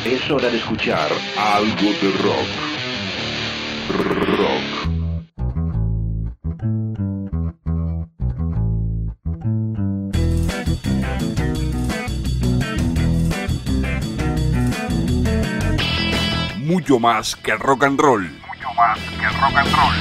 Es hora de escuchar algo de rock. Rock. Mucho más que rock and roll. Mucho más que rock and roll.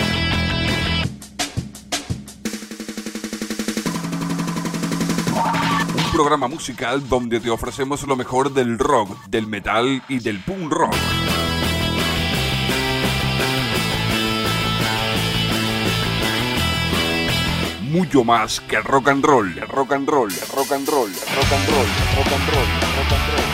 Un programa musical donde te ofrecemos lo mejor del rock, del metal y del punk rock. Mucho más que rock and roll. Rock and roll, rock and roll, rock and roll, rock and roll, rock and roll.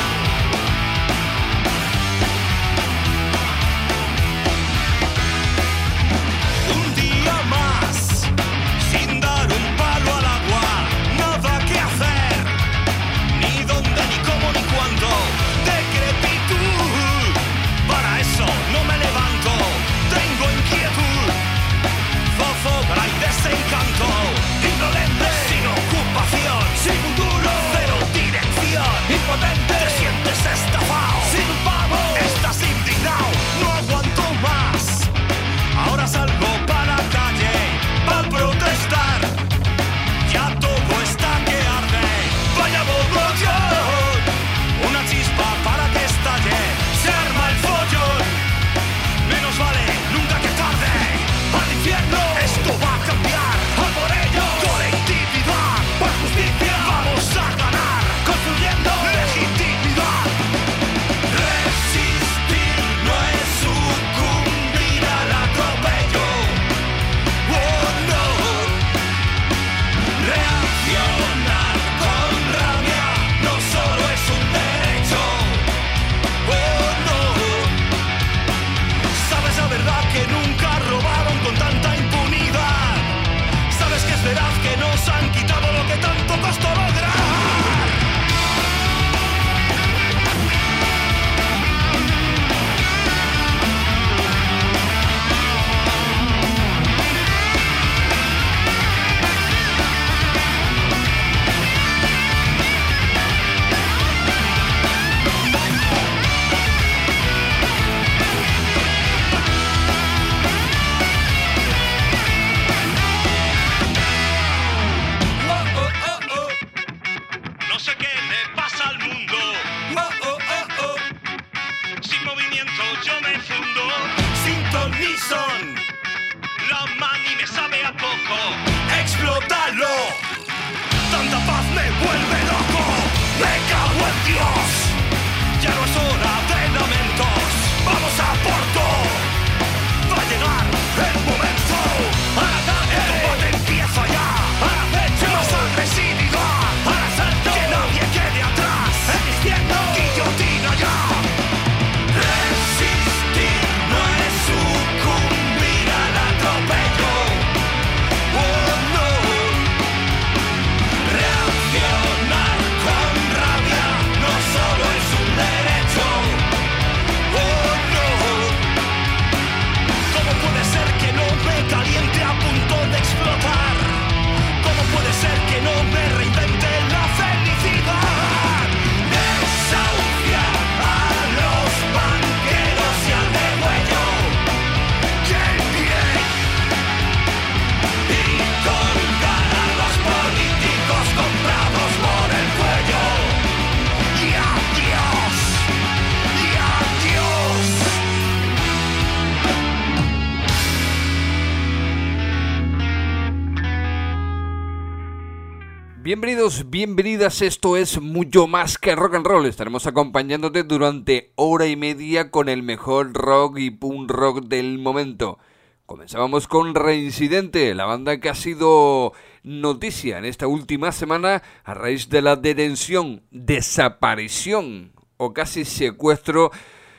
Bienvenidos, bienvenidas, esto es Mucho Más que Rock and Roll. Estaremos acompañándote durante hora y media con el mejor rock y punk rock del momento. Comenzábamos con Reincidente, la banda que ha sido noticia en esta última semana a raíz de la detención, desaparición o casi secuestro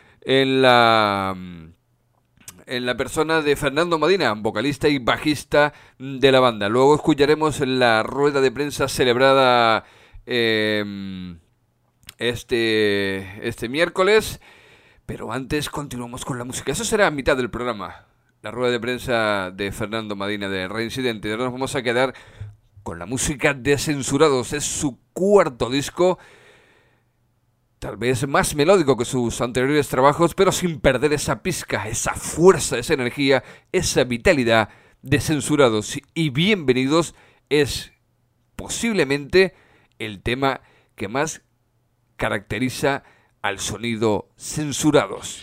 en la persona de Fernando Madina, vocalista y bajista de la banda. Luego escucharemos la rueda de prensa celebrada este miércoles, pero antes continuamos con la música. Eso será a mitad del programa, la rueda de prensa de Fernando Madina de Reincidente. Y ahora nos vamos a quedar con la música de Censurados. Es su cuarto disco tal vez más melódico que sus anteriores trabajos, pero sin perder esa pizca, esa fuerza, esa energía, esa vitalidad de Censurados. Y Bienvenidos es posiblemente el tema que más caracteriza al sonido Censurados.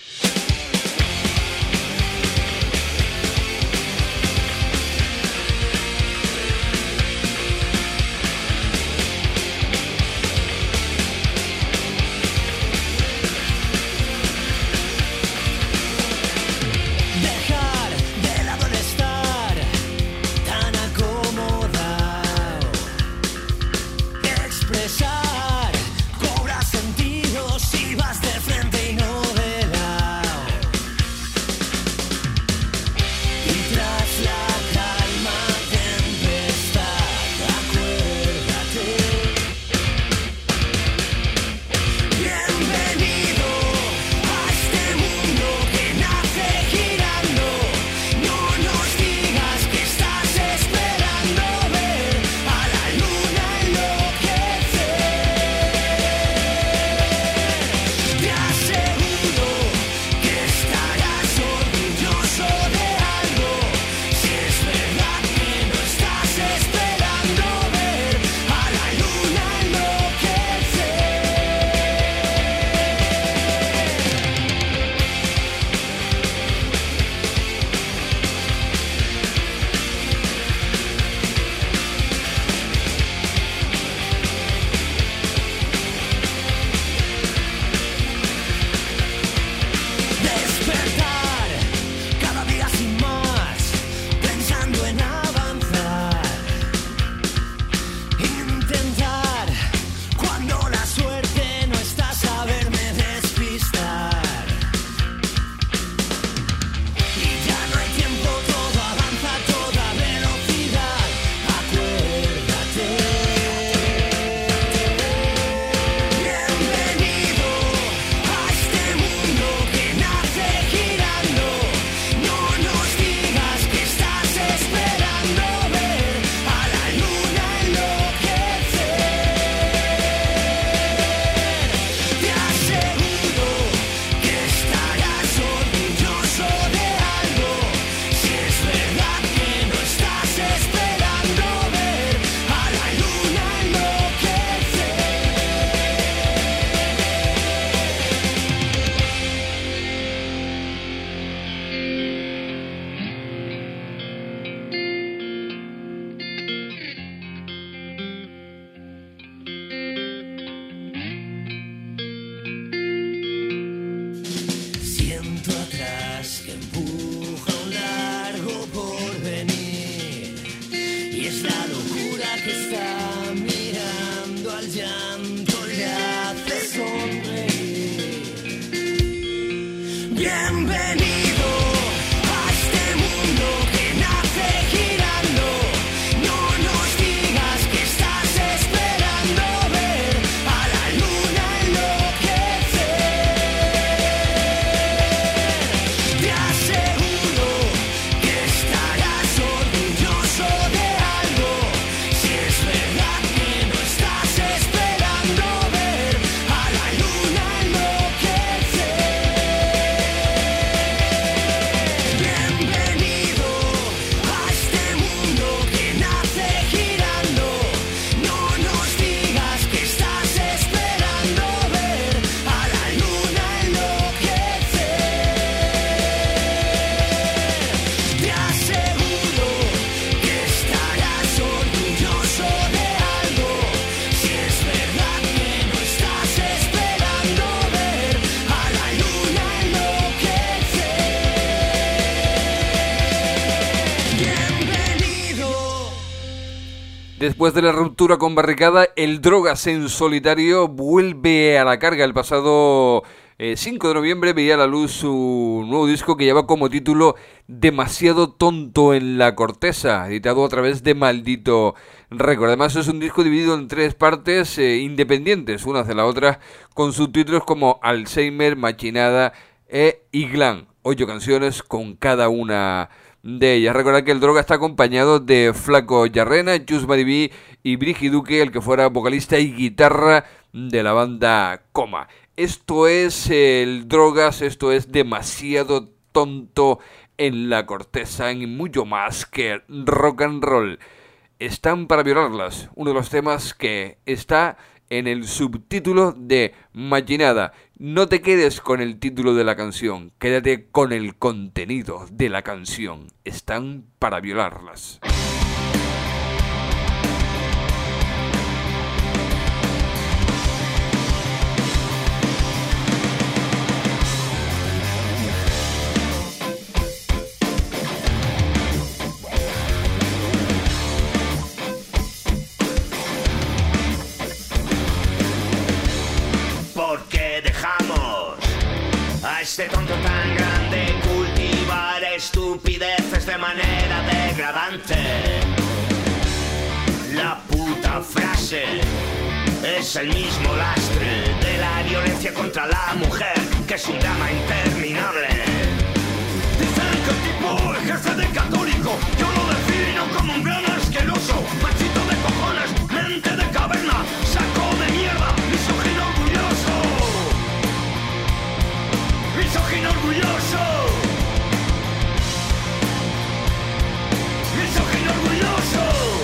Después de la ruptura con Barricada, el Drogas en solitario vuelve a la carga. El pasado 5 de noviembre veía a la luz su nuevo disco que lleva como título Demasiado tonto en la corteza, editado a través de Maldito Record. Además es un disco dividido en 3 partes independientes, una de la otra, con subtítulos como Alzheimer, Machinada e Iglan. 8 canciones con cada una de ellas. Recordad que el Droga está acompañado de Flaco Llarena, Just Maribí y Brigi Duque, el que fuera vocalista y guitarra de la banda Coma. Esto es drogas, esto es demasiado tonto en la corteza, en mucho más que rock and roll. Están para violarlas, uno de los temas que está en el subtítulo de Machinada. No te quedes con el título de la canción, quédate con el contenido de la canción. Están para violarlas. Este tonto tan grande cultivar estupideces de manera degradante. La puta frase es el mismo lastre de la violencia contra la mujer, que es un drama interminable. Dicen que el tipo ejerce de católico, yo lo defino como un gran asqueroso, machito de cojones, mente de caverna, saco de mierda, misógino orgulloso. Misógino orgulloso. Misógino orgulloso.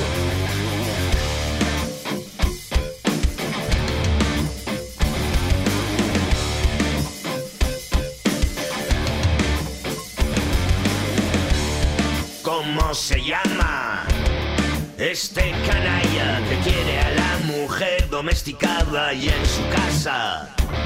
¿Cómo se llama este canalla que quiere a la mujer domesticada y en su casa?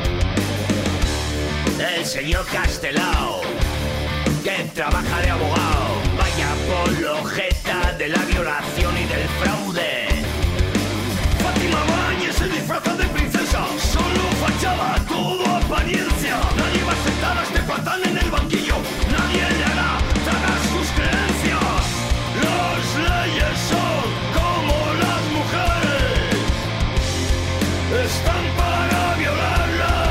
El señor Castelao, que trabaja de abogado, vaya apologeta de la violación y del fraude. Fátima Báñez se disfraza de princesa, solo fachada, todo apariencia. Nadie va a sentar a este patán en el banquillo, nadie le hará tragar sus creencias. Las leyes son como las mujeres, están para violarlas.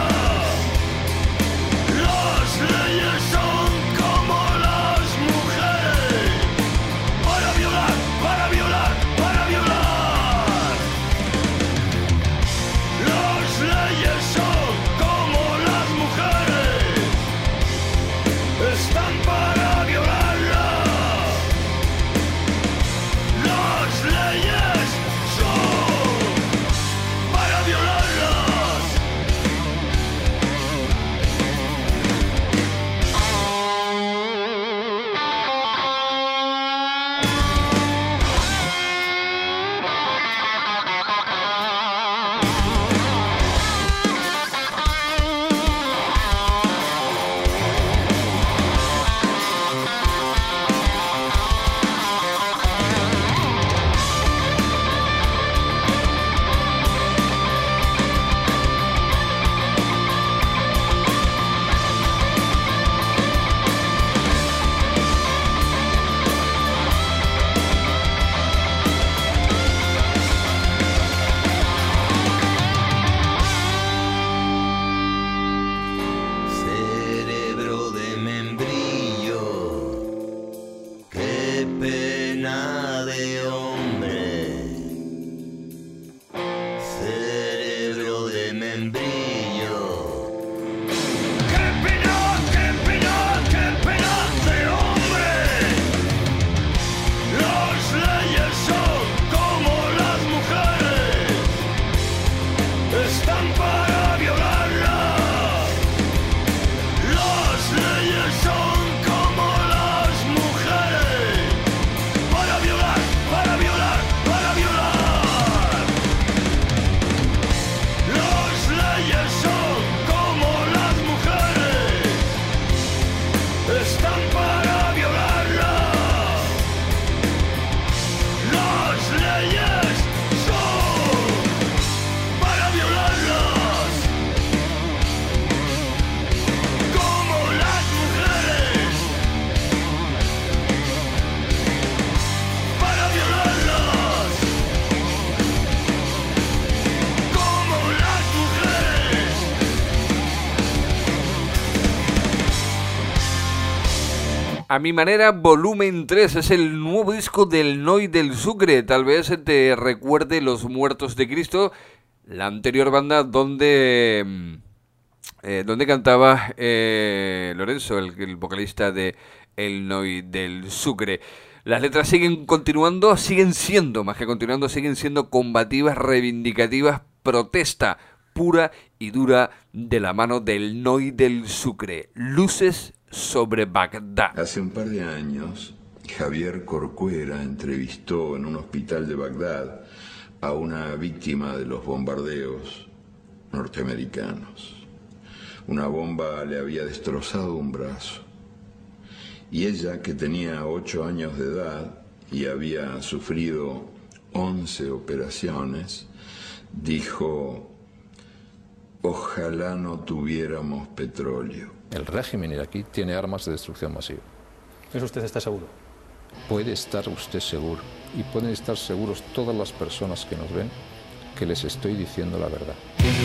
Las leyes son como las mujeres, para violar, para violar, para violar. Las leyes son como las mujeres, están para violarlas. Las leyes son para violarlas. Cerebro de membrillo, qué pena de hombre. Cerebro de membrillo, qué pena, qué pena, qué pena de hombre. Las leyes son como las mujeres, están para violarlas. Las leyes son como las mujeres, para violar, para violar, para violar. Las leyes son como las mujeres, están para violarlas. Las leyes son para violarlas. Como las mujeres, para violarlas. Como las mujeres. A mi manera, volumen 3 es el nuevo disco del Noi del Sucre. Tal vez te recuerde Los Muertos de Cristo, la anterior banda donde donde cantaba Lorenzo, el vocalista de El Noi del Sucre. Las letras siguen siendo combativas, reivindicativas, protesta pura y dura de la mano del Noi del Sucre. Luces sobre Bagdad. Hace un par de años, Javier Corcuera entrevistó en un hospital de Bagdad a una víctima de los bombardeos norteamericanos. Una bomba le había destrozado un brazo. Y ella, que tenía 8 años de edad y había sufrido 11 operaciones, dijo: ojalá no tuviéramos petróleo. El régimen iraquí tiene armas de destrucción masiva. ¿Eso usted está seguro? Puede estar usted seguro, y pueden estar seguros todas las personas que nos ven, que les estoy diciendo la verdad.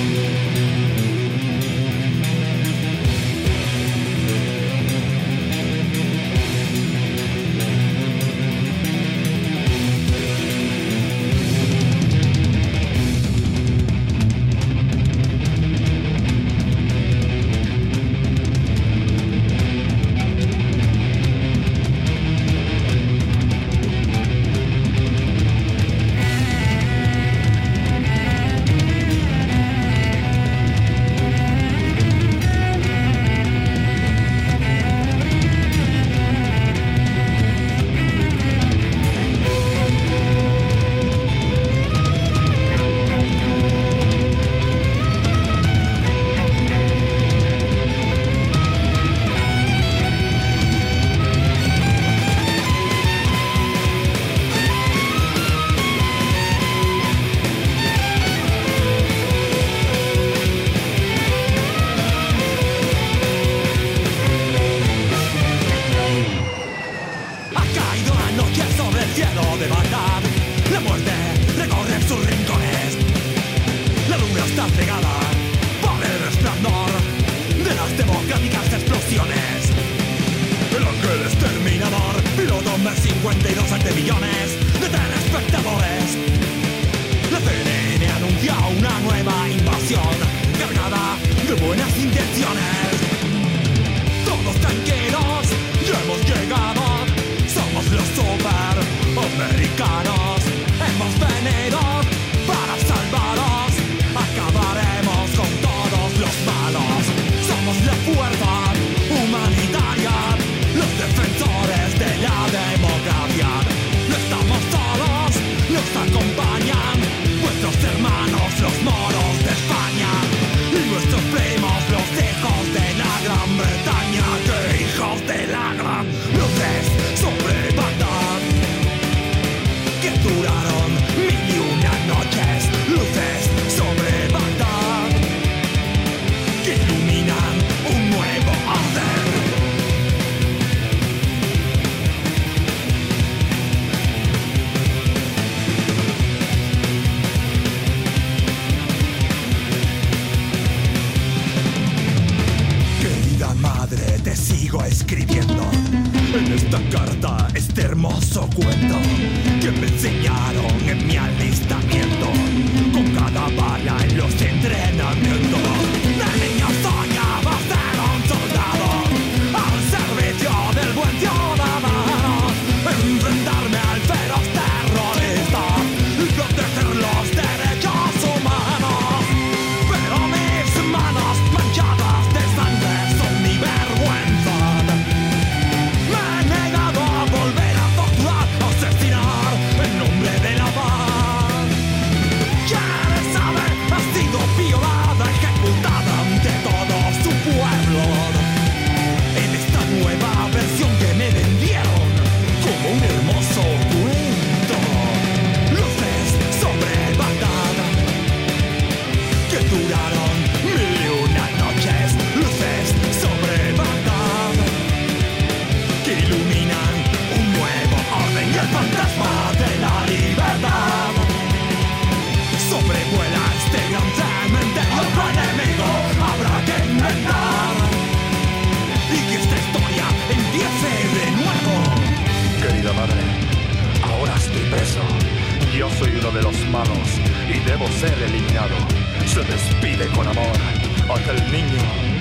Yo soy uno de los malos y debo ser eliminado. Se despide con amor aquel niño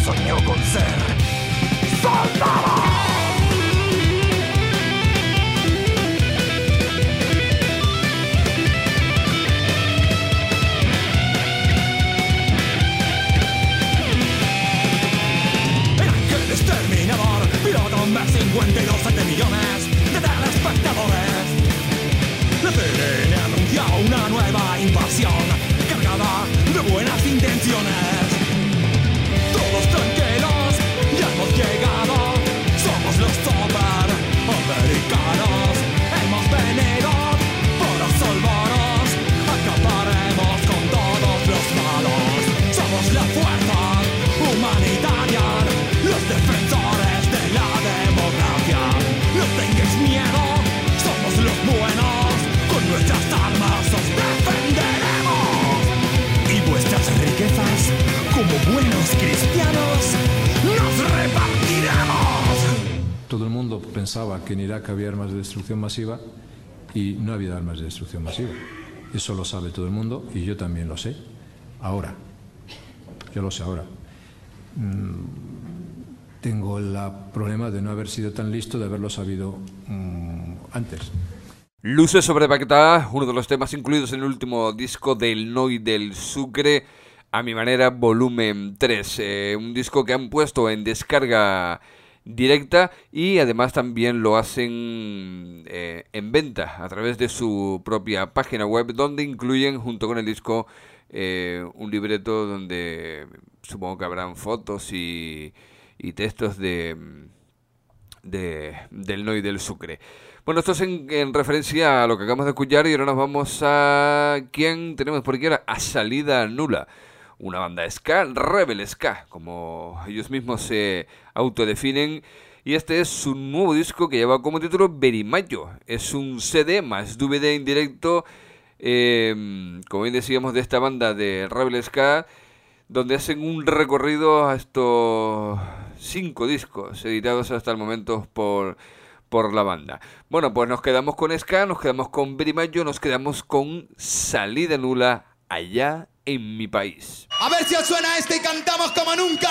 soñó con ser soldado. Exterminador, piloto un B-52, 7 millones de telespectadores. La CNN anuncia una nueva invasión cargada de buenas intenciones. Todos tranquilos, ya hemos llegado. Somos los super americanos. Hemos venido por resolveros. Acabaremos con todos los malos. Somos la fuerza humanitaria, los defensores de la democracia. No tengáis miedo, somos los buenos. Con nuestras armas os defenderemos. Y vuestras riquezas, como buenos cristianos, nos repartiremos. Todo el mundo pensaba que en Irak había armas de destrucción masiva y no había armas de destrucción masiva. Eso lo sabe todo el mundo y yo también lo sé. Ahora, yo lo sé ahora. Tengo el problema de no haber sido tan listo, de haberlo sabido antes. Luces sobre Bagdad, uno de los temas incluidos en el último disco del Noi del Sucre, a mi manera, volumen 3. Un disco que han puesto en descarga directa y además también lo hacen en venta a través de su propia página web, donde incluyen junto con el disco un libreto donde supongo que habrán fotos y textos del Noi del Sucre. Bueno, esto es en referencia a lo que acabamos de escuchar y ahora nos vamos a... ¿Quién tenemos por aquí ahora? A Salida Nula, una banda ska, Rebel Ska, como ellos mismos se autodefinen. Y este es su nuevo disco que lleva como título Berimayo. Es un CD más DVD en directo, como bien decíamos, de esta banda de Rebel Ska, donde hacen un recorrido a estos 5 discos editados hasta el momento por la banda. Bueno, pues nos quedamos con ska, nos quedamos con Berimayo, nos quedamos con Salida Nula, allá en mi país. A ver si os suena este y cantamos como nunca.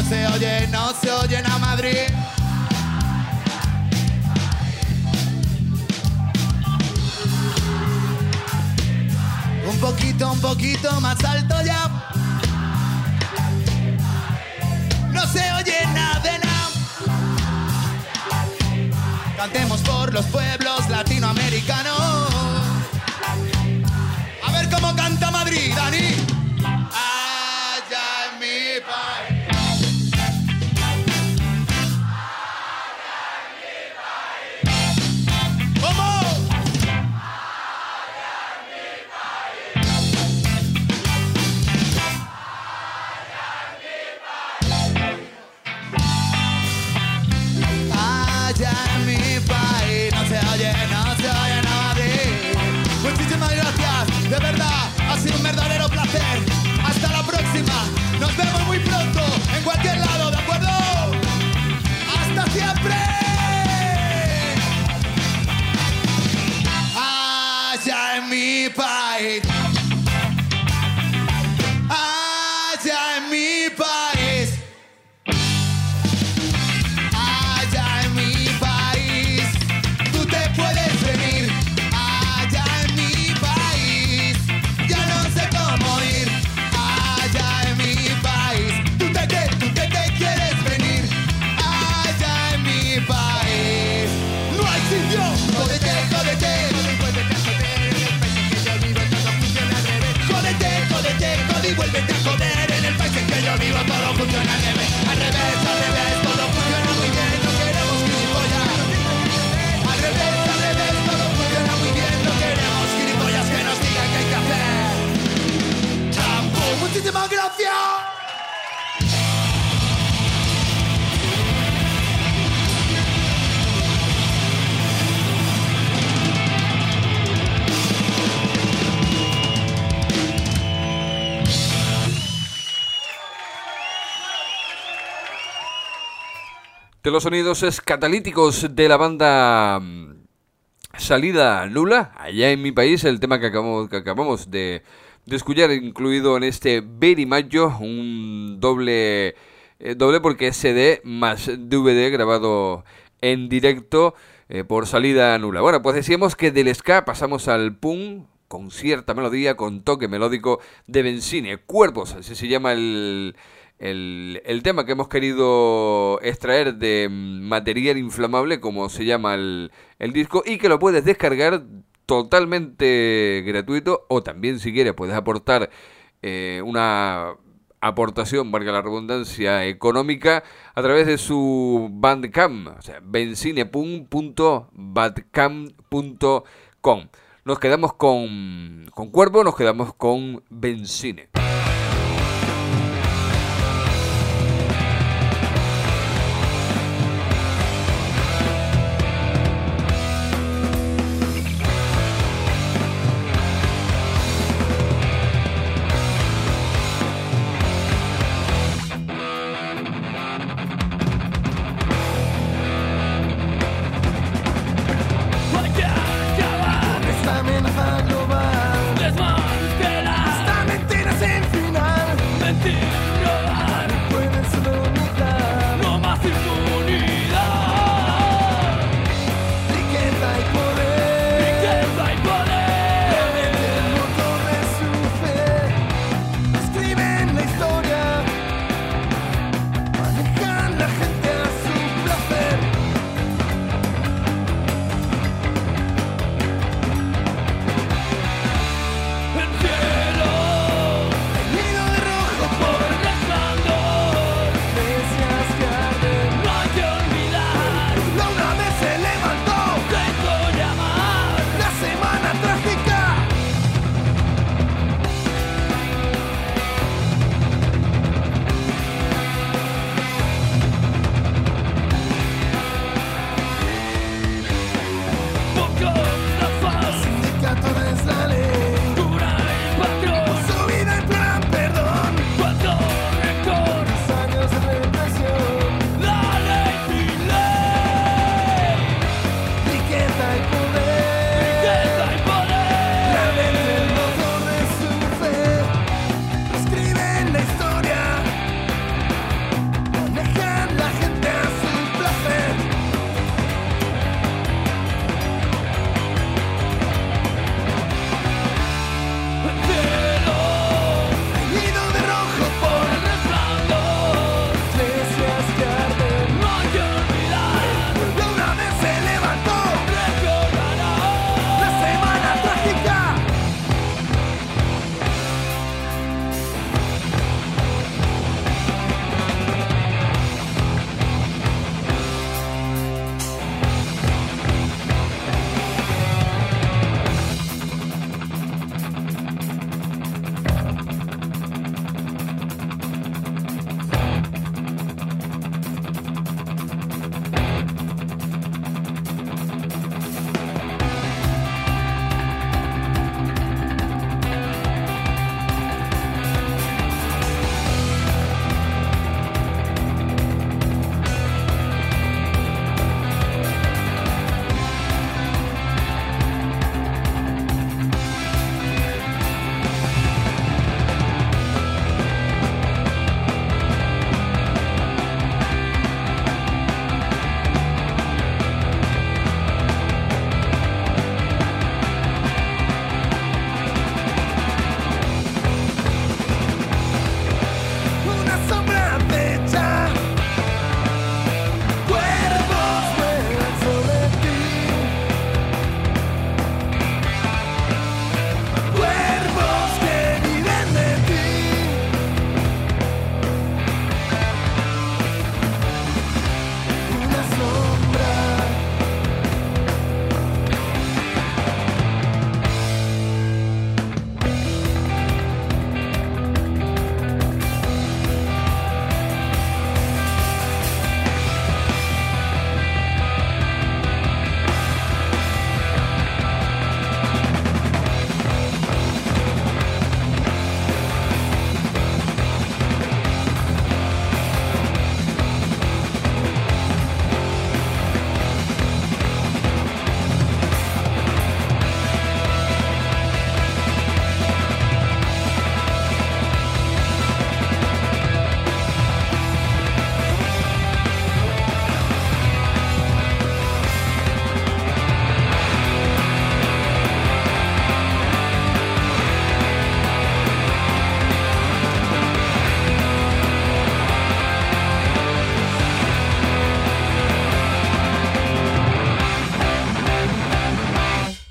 no se oye a Madrid. Un poquito más alto ya. No se oye nada de nada. Cantemos por los pueblos latinoamericanos. A ver cómo canta Madrid, Dani. Allá en mi país. De verdad, ha sido un verdadero placer. Hasta la próxima. Nos vemos muy pronto en cualquier lado, ¿de acuerdo? ¡Hasta siempre! Allá en mi país. Allá en mi país. Allá en mi país. Tú te puedes venir. Vuélvete a joder en el país en que yo vivo, todo funciona al revés, todo funciona muy bien, no queremos gilipollas. Al revés, todo funciona muy bien, no queremos gilipollas que nos digan qué hay que hacer. ¡Champú! ¡Muchísimas gracias! De los sonidos catalíticos de la banda Salida Nula, allá en mi país, el tema que acabamos de escuchar, incluido en este Berimayo, un doble porque es CD más DVD grabado en directo por Salida Nula. Bueno, pues decíamos que del ska pasamos al punk con cierta melodía, con toque melódico de Benzine. Cuerpos, así se llama el tema que hemos querido extraer de Material Inflamable, como se llama el disco, y que lo puedes descargar totalmente gratuito, o también si quieres puedes aportar una aportación, valga la redundancia, económica a través de su Bandcamp, o sea, benzinepunk.bandcamp.com. Nos quedamos con Cuervo, nos quedamos con Benzine. Esta mentira sin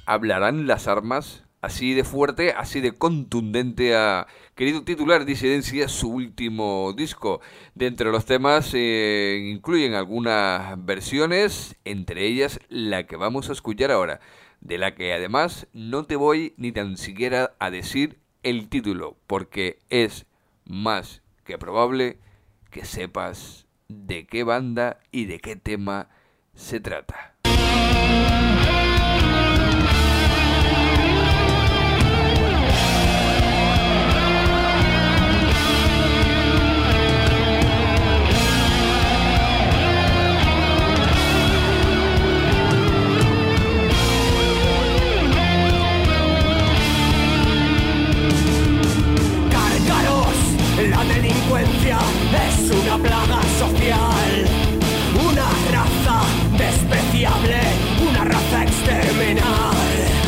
¿Hablarán las armas? Así de fuerte, así de contundente ha querido titular Disidencia su último disco. De entre los temas incluyen algunas versiones, entre ellas la que vamos a escuchar ahora, de la que además no te voy ni tan siquiera a decir el título, porque es más que probable que sepas de qué banda y de qué tema se trata. La delincuencia es una plaga social, una raza despreciable, una raza exterminal.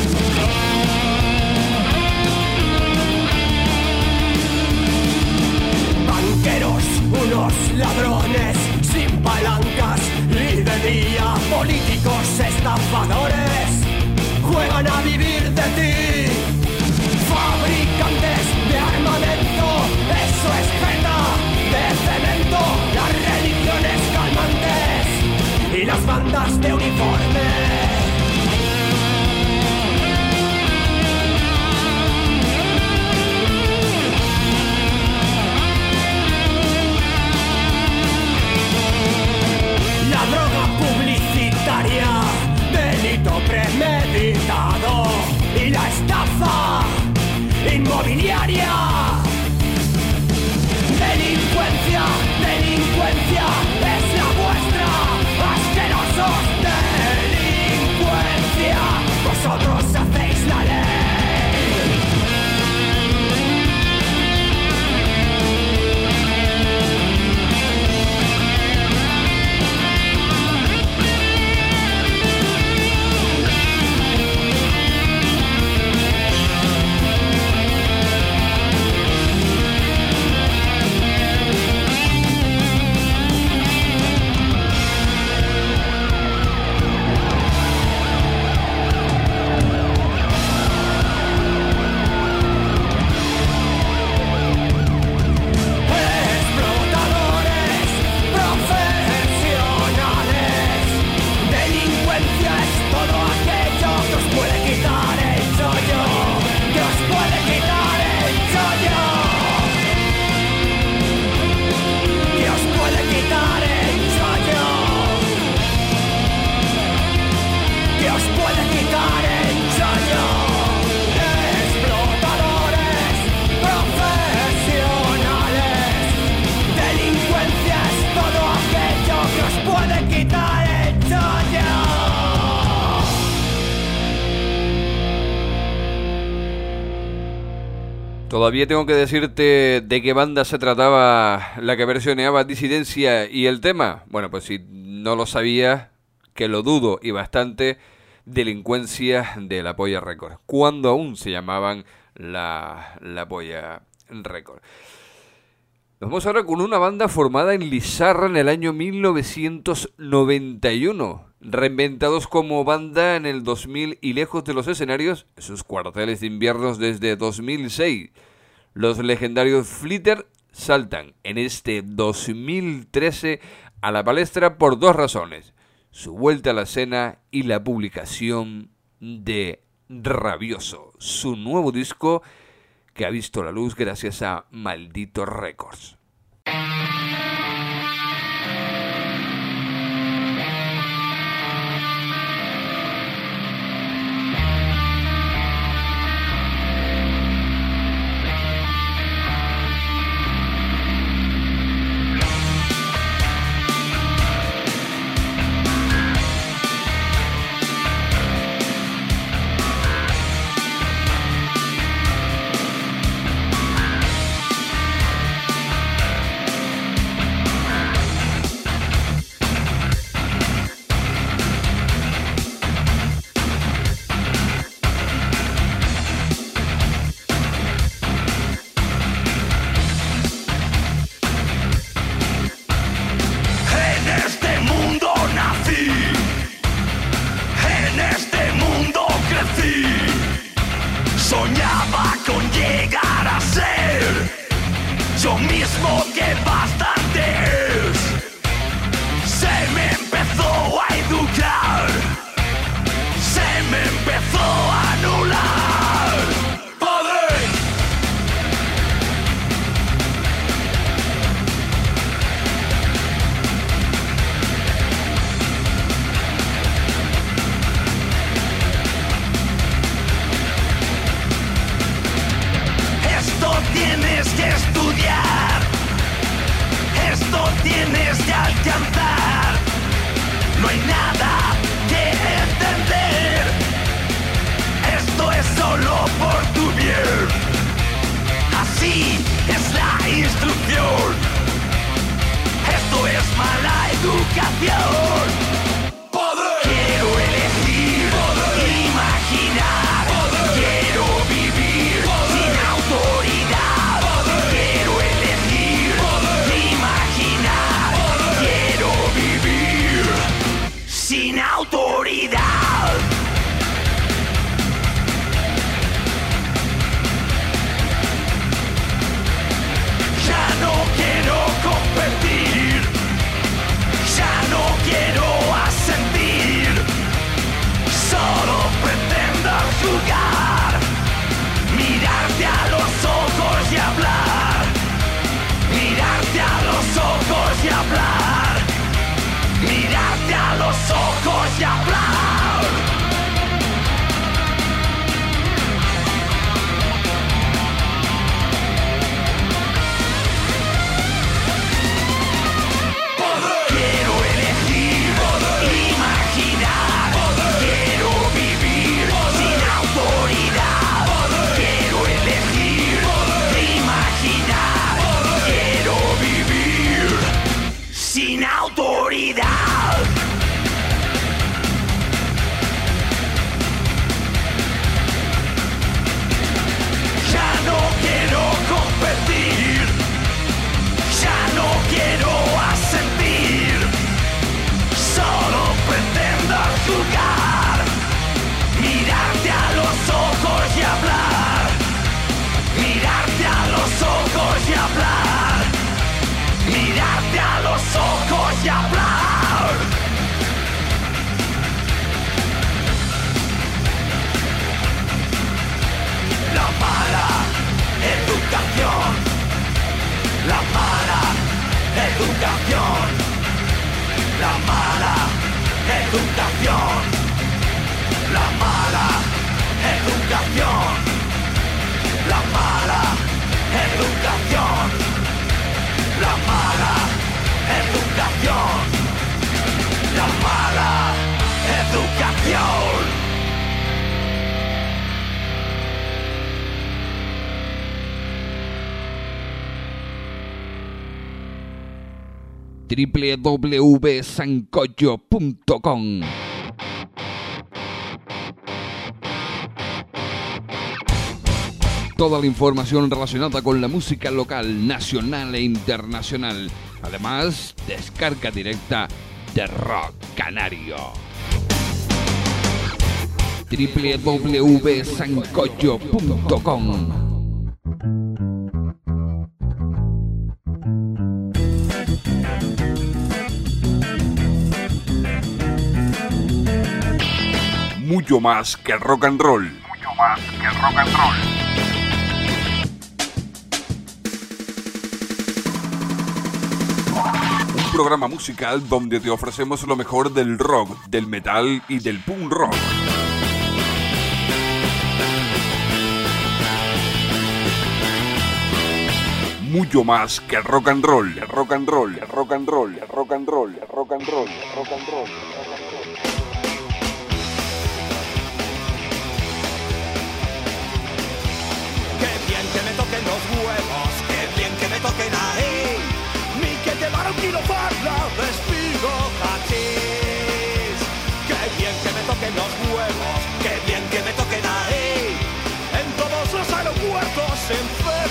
Banqueros, unos ladrones sin palancas y de día políticos estafadores juegan a vivir de ti. Fabricantes de armamento, eso es jeta de cemento, las religiones calmantes y las bandas de uniforme. La droga publicitaria, delito premeditado y la estafa inmobiliaria. Delincuencia, delincuencia, es la vuestra. Asquerosos, delincuencia, vosotros hacéis la ley. Todavía tengo que decirte de qué banda se trataba la que versioneaba Disidencia y el tema. Bueno, pues si no lo sabías, que lo dudo y bastante, Delincuencia de La Polla Records, cuando aún se llamaban La Polla Records. Nos vamos ahora con una banda formada en Lizarra en el año 1991, reinventados como banda en el 2000 y lejos de los escenarios, sus cuarteles de inviernos desde 2006. Los legendarios Flitter saltan en este 2013 a la palestra por dos razones: su vuelta a la escena y la publicación de Rabioso, su nuevo disco que ha visto la luz gracias a Maldito Records. alcanzar. No hay nada que entender. Esto es solo por tu bien. Así es la instrucción. Esto es mala educación. Quiero elegir, imaginar. Quiero vivir sin autoridad. Quiero elegir, imaginar. Quiero vivir sin autoridad. Ya no quiero competir. Ya no quiero asentir. Solo pretendo jugar. Mirarte a los ojos y hablar. Mirarte a los ojos y hablar. Mirarte a los ojos y hablar. Quiero elegir, imaginar. Quiero vivir sin autoridad. Quiero elegir, imaginar. Quiero vivir sin autoridad. Ya no quiero competir. Ya no quiero asentir. Solo pretendo jugar. Mirarte a los ojos y hablar. Mirarte a los ojos y hablar. Mirarte a los ojos y hablar. La mala educación. La mala educación. La mala educación. La mala educación. La mala educación. La mala educación. La mala educación. www.sancocho.com. Toda la información relacionada con la música local, nacional e internacional. Además, descarga directa de Rock Canario. www.sancocho.com. Mucho más que rock and roll. Mucho más que rock and roll. Un programa musical donde te ofrecemos lo mejor del rock, del metal y del punk rock. Mucho más que rock and roll. Rock and roll, rock and roll, rock and roll, rock and roll, rock and roll. Qué bien que me toquen los huevos, qué bien que me toquen ahí. Ni que llevar un kilo farla de espigo hachís. Qué bien que me toquen los huevos, qué bien que me toquen ahí. En todos los aeropuertos, en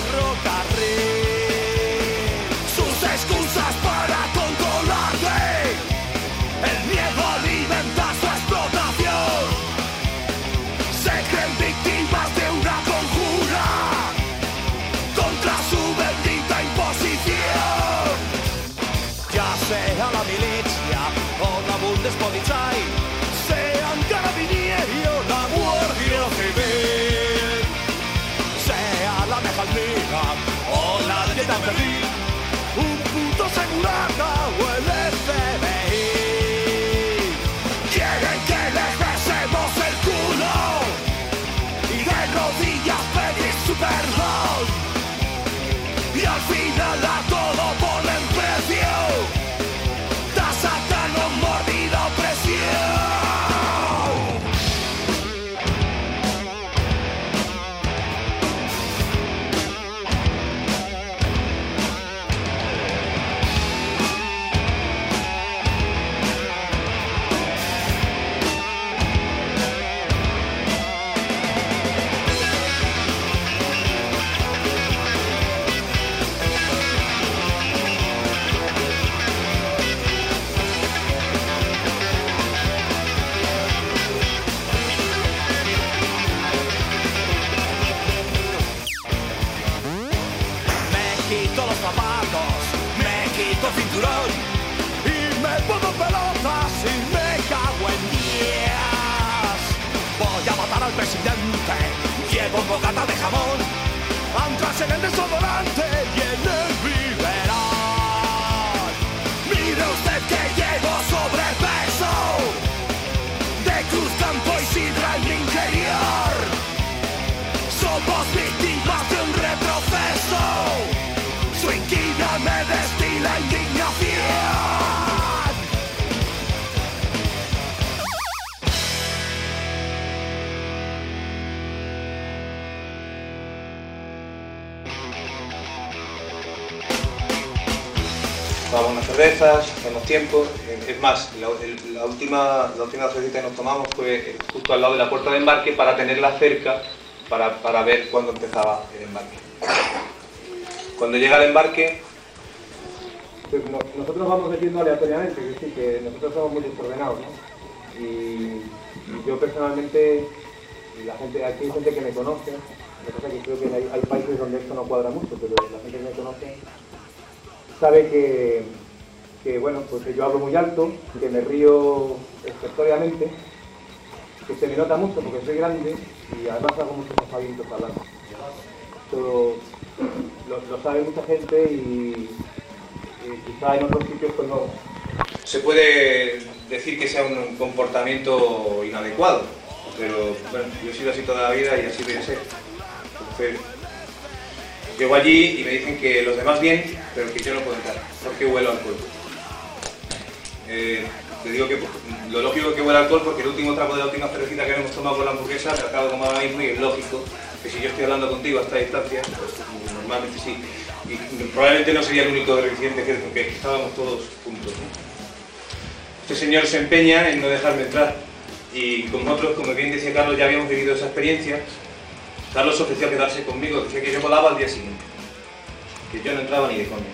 ferrocarril. Sus excusas para controlarte. El miedo alimenta su explotación. Se creen víctimas de una conjura contra su bendita imposición. Ya sea la milicia o la Bundespolizei, sean carabinieri o la Guardia Civil, sea la Mejalliga o la Dieta Berlín, un puto segurata o el FBI. Quieren que les besemos el culo y de rodillas pedir su perdón. Y al final a todo ponen precio. tiburón y me pongo pelotas y me cago en 10. Voy a matar al presidente, llevo bocata de jamón, anclas en el desodorante y en el biberón. Mire usted que llevo sobrepeso, de Cruz Campo y sidra en mi interior. Somos víctimas de un retroceso, su inquina me destila indignación. Tomamos unas cervezas, hacemos tiempo. Es más, la última cervecita que nos tomamos fue justo al lado de la puerta de embarque para tenerla cerca para ver cuándo empezaba el embarque. Cuando llega el embarque, pues nosotros vamos metiendo aleatoriamente, es decir, que nosotros somos muy desordenados, ¿no? Y yo personalmente, aquí hay gente que me conoce, lo que pasa es que creo que hay países donde esto no cuadra mucho, pero la gente que me conoce sabe que bueno, pues que yo hablo muy alto, que me río estertóreamente, que se me nota mucho porque soy grande y además hago muchos aspavientos hablando. Esto lo sabe mucha gente y quizá en otros sitios pues no se puede decir que sea un comportamiento inadecuado, pero bueno, yo he sido así toda la vida y así voy a ser. Entonces, llego allí y me dicen que los demás bien, pero que yo no puedo entrar, porque huelo alcohol. Te digo que lo lógico es que huele alcohol porque el último trago de la última cervecita que hemos tomado con la hamburguesa me acabo de tomar ahora mismo y es lógico que si yo estoy hablando contigo a esta distancia, pues normalmente sí. Y probablemente no sería el único reciente que estábamos todos juntos, ¿no? Este señor se empeña en no dejarme entrar y con nosotros, como bien decía Carlos, ya habíamos vivido esa experiencia. Carlos ofreció a quedarse conmigo, decía que yo volaba al día siguiente, que yo no entraba ni de coña.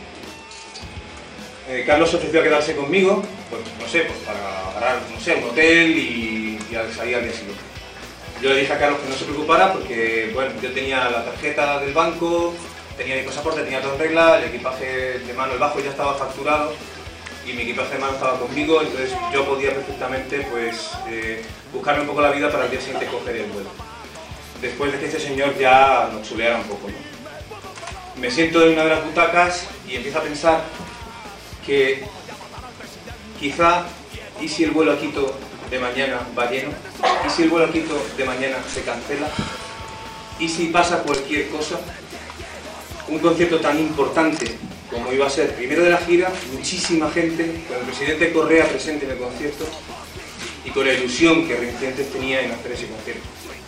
Carlos ofreció a quedarse conmigo, pues no sé, pues para agarrar, no sé, un hotel y salir al día siguiente. Yo le dije a Carlos que no se preocupara porque, bueno, yo tenía la tarjeta del banco, tenía mi pasaporte, tenía todo en regla, el equipaje de mano, el bajo ya estaba facturado y mi equipaje de mano estaba conmigo, entonces yo podía perfectamente, pues, buscarme un poco la vida para el día siguiente coger el vuelo. Después de que este señor ya nos chuleara un poco, ¿no? Me siento en una de las butacas y empiezo a pensar que quizá, ¿y si el vuelo a Quito de mañana va lleno? ¿Y si el vuelo a Quito de mañana se cancela? ¿Y si pasa cualquier cosa? Un concierto tan importante como iba a ser primero de la gira, muchísima gente, con el presidente Correa presente en el concierto y con la ilusión que Reincidentes tenía en hacer ese concierto.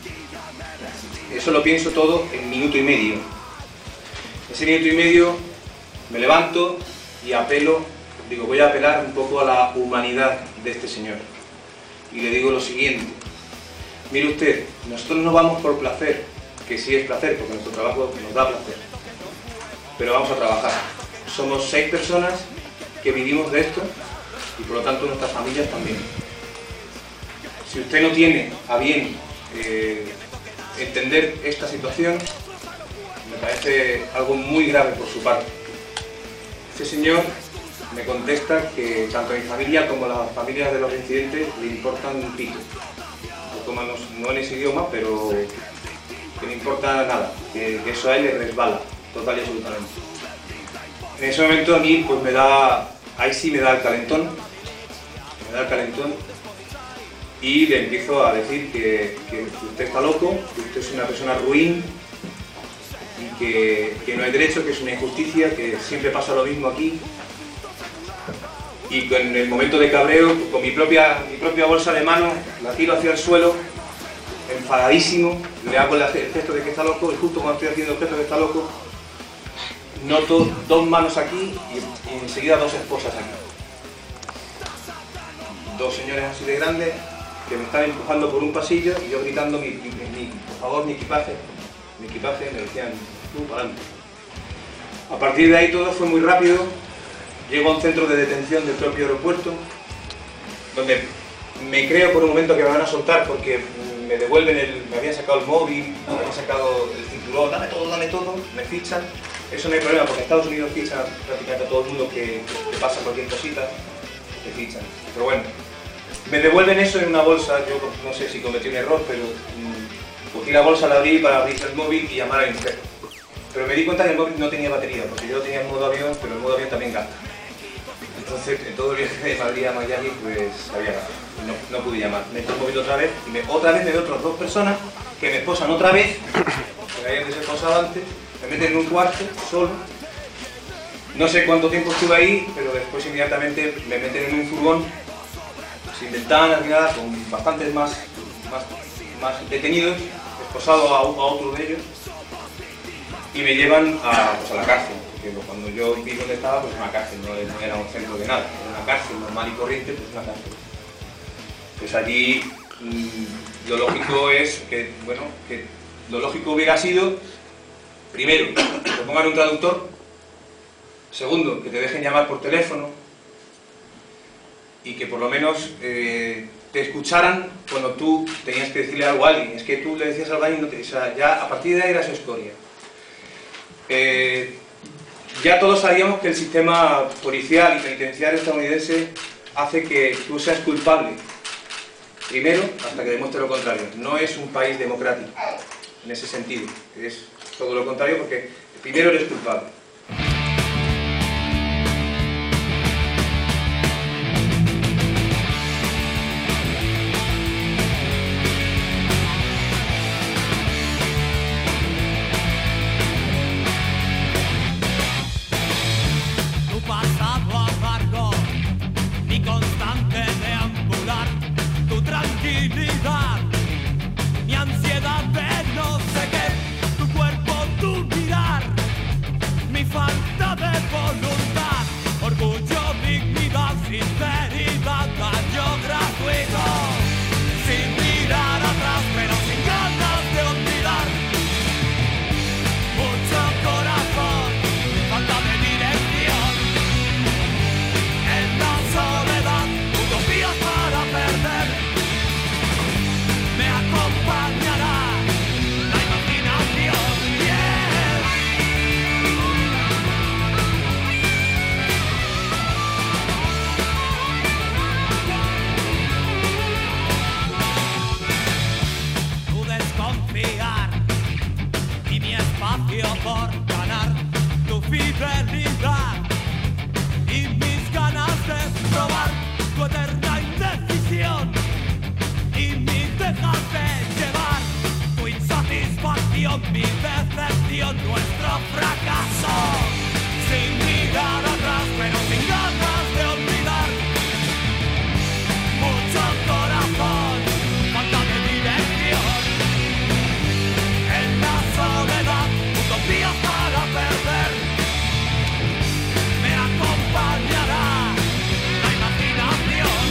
Eso lo pienso todo en minuto y medio. Ese minuto y medio me levanto y apelo, digo, voy a apelar un poco a la humanidad de este señor. Y le digo lo siguiente: mire usted, nosotros no vamos por placer, que sí es placer, porque nuestro trabajo nos da placer, pero vamos a trabajar. Somos 6 personas que vivimos de esto y por lo tanto nuestras familias también. Si usted no tiene a bien entender esta situación, me parece algo muy grave por su parte. Este señor me contesta que tanto a mi familia como a las familias de los reincidentes le importan un pico. No en ese idioma, pero que no importa nada, que eso a él le resbala, total y absolutamente. En ese momento a mí, pues ahí sí me da el calentón, y le empiezo a decir que usted está loco, que usted es una persona ruin, y que no hay derecho, que es una injusticia, que siempre pasa lo mismo aquí. Y en el momento de cabreo, con mi propia bolsa de mano, la tiro hacia el suelo, enfadadísimo, le hago el gesto de que está loco, y justo cuando estoy haciendo el gesto de que está loco, noto 2 manos aquí y enseguida 2 esposas aquí. 2 señores así de grandes que me están empujando por un pasillo y yo gritando, por favor, mi equipaje, me decían, tú, para adelante. A partir de ahí todo fue muy rápido. Llego a un centro de detención del propio aeropuerto, donde me creo por un momento que me van a soltar porque me devuelven me habían sacado el móvil, me habían sacado el cinturón, dame todo, me fichan, eso no hay problema, porque en Estados Unidos fichan prácticamente a todo el mundo que pasa cualquier cosita, te fichan. Pero bueno, me devuelven eso en una bolsa. Yo no sé si cometí un error, pero cogí la bolsa, la abrí para abrir el móvil y llamar a mi mujer. Pero me di cuenta que el móvil no tenía batería, porque yo lo tenía en modo avión, pero el modo avión también gasta. Entonces, en todo el viaje de Madrid a Miami, pues había gastado. No pude llamar. Meto el móvil otra vez y otra vez me veo otras dos personas que me esposan otra vez, que me habían desesposado antes, me meten en un cuarto, solo. No sé cuánto tiempo estuve ahí, pero después inmediatamente me meten en un furgón, sin ventanas ni nada, con bastantes más detenidos, esposados a otro de ellos, y me llevan a la cárcel. Porque cuando yo vi dónde estaba, pues una cárcel, no era un centro de nada, era una cárcel normal y corriente, pues una cárcel. Pues allí lo lógico es que lo lógico hubiera sido, primero, que te pongan un traductor, segundo, que te dejen llamar por teléfono y que por lo menos te escucharan cuando tú tenías que decirle algo a alguien. Es que tú le decías algo a alguien, o sea, ya a partir de ahí era su escoria. Ya todos sabíamos que el sistema policial y penitenciario estadounidense hace que tú seas culpable primero hasta que demuestre lo contrario. No es un país democrático en ese sentido, es todo lo contrario, porque primero eres culpable. Mi ansiedad de no sé qué, tu cuerpo, tu mirar, mi falta de voluntad, orgullo, dignidad, sinceridad, daño gratuito, sin mirar atrás pero sin ganas de olvidar, mucho corazón, falta de dirección, en la soledad, utopías para perder. Me acompañará la imaginación, Tu desconfiar y mi espacio por ganar, tu fidelidad y mis ganas de probar, tu eterna indecisión y mi dejarte llevar, tu insatisfacción, mi decepción, nuestro fracaso, sin mirar atrás pero sin ganas de olvidar, mucho corazón, falta de dirección, en la soledad, utopías para perder, me acompañará la imaginación.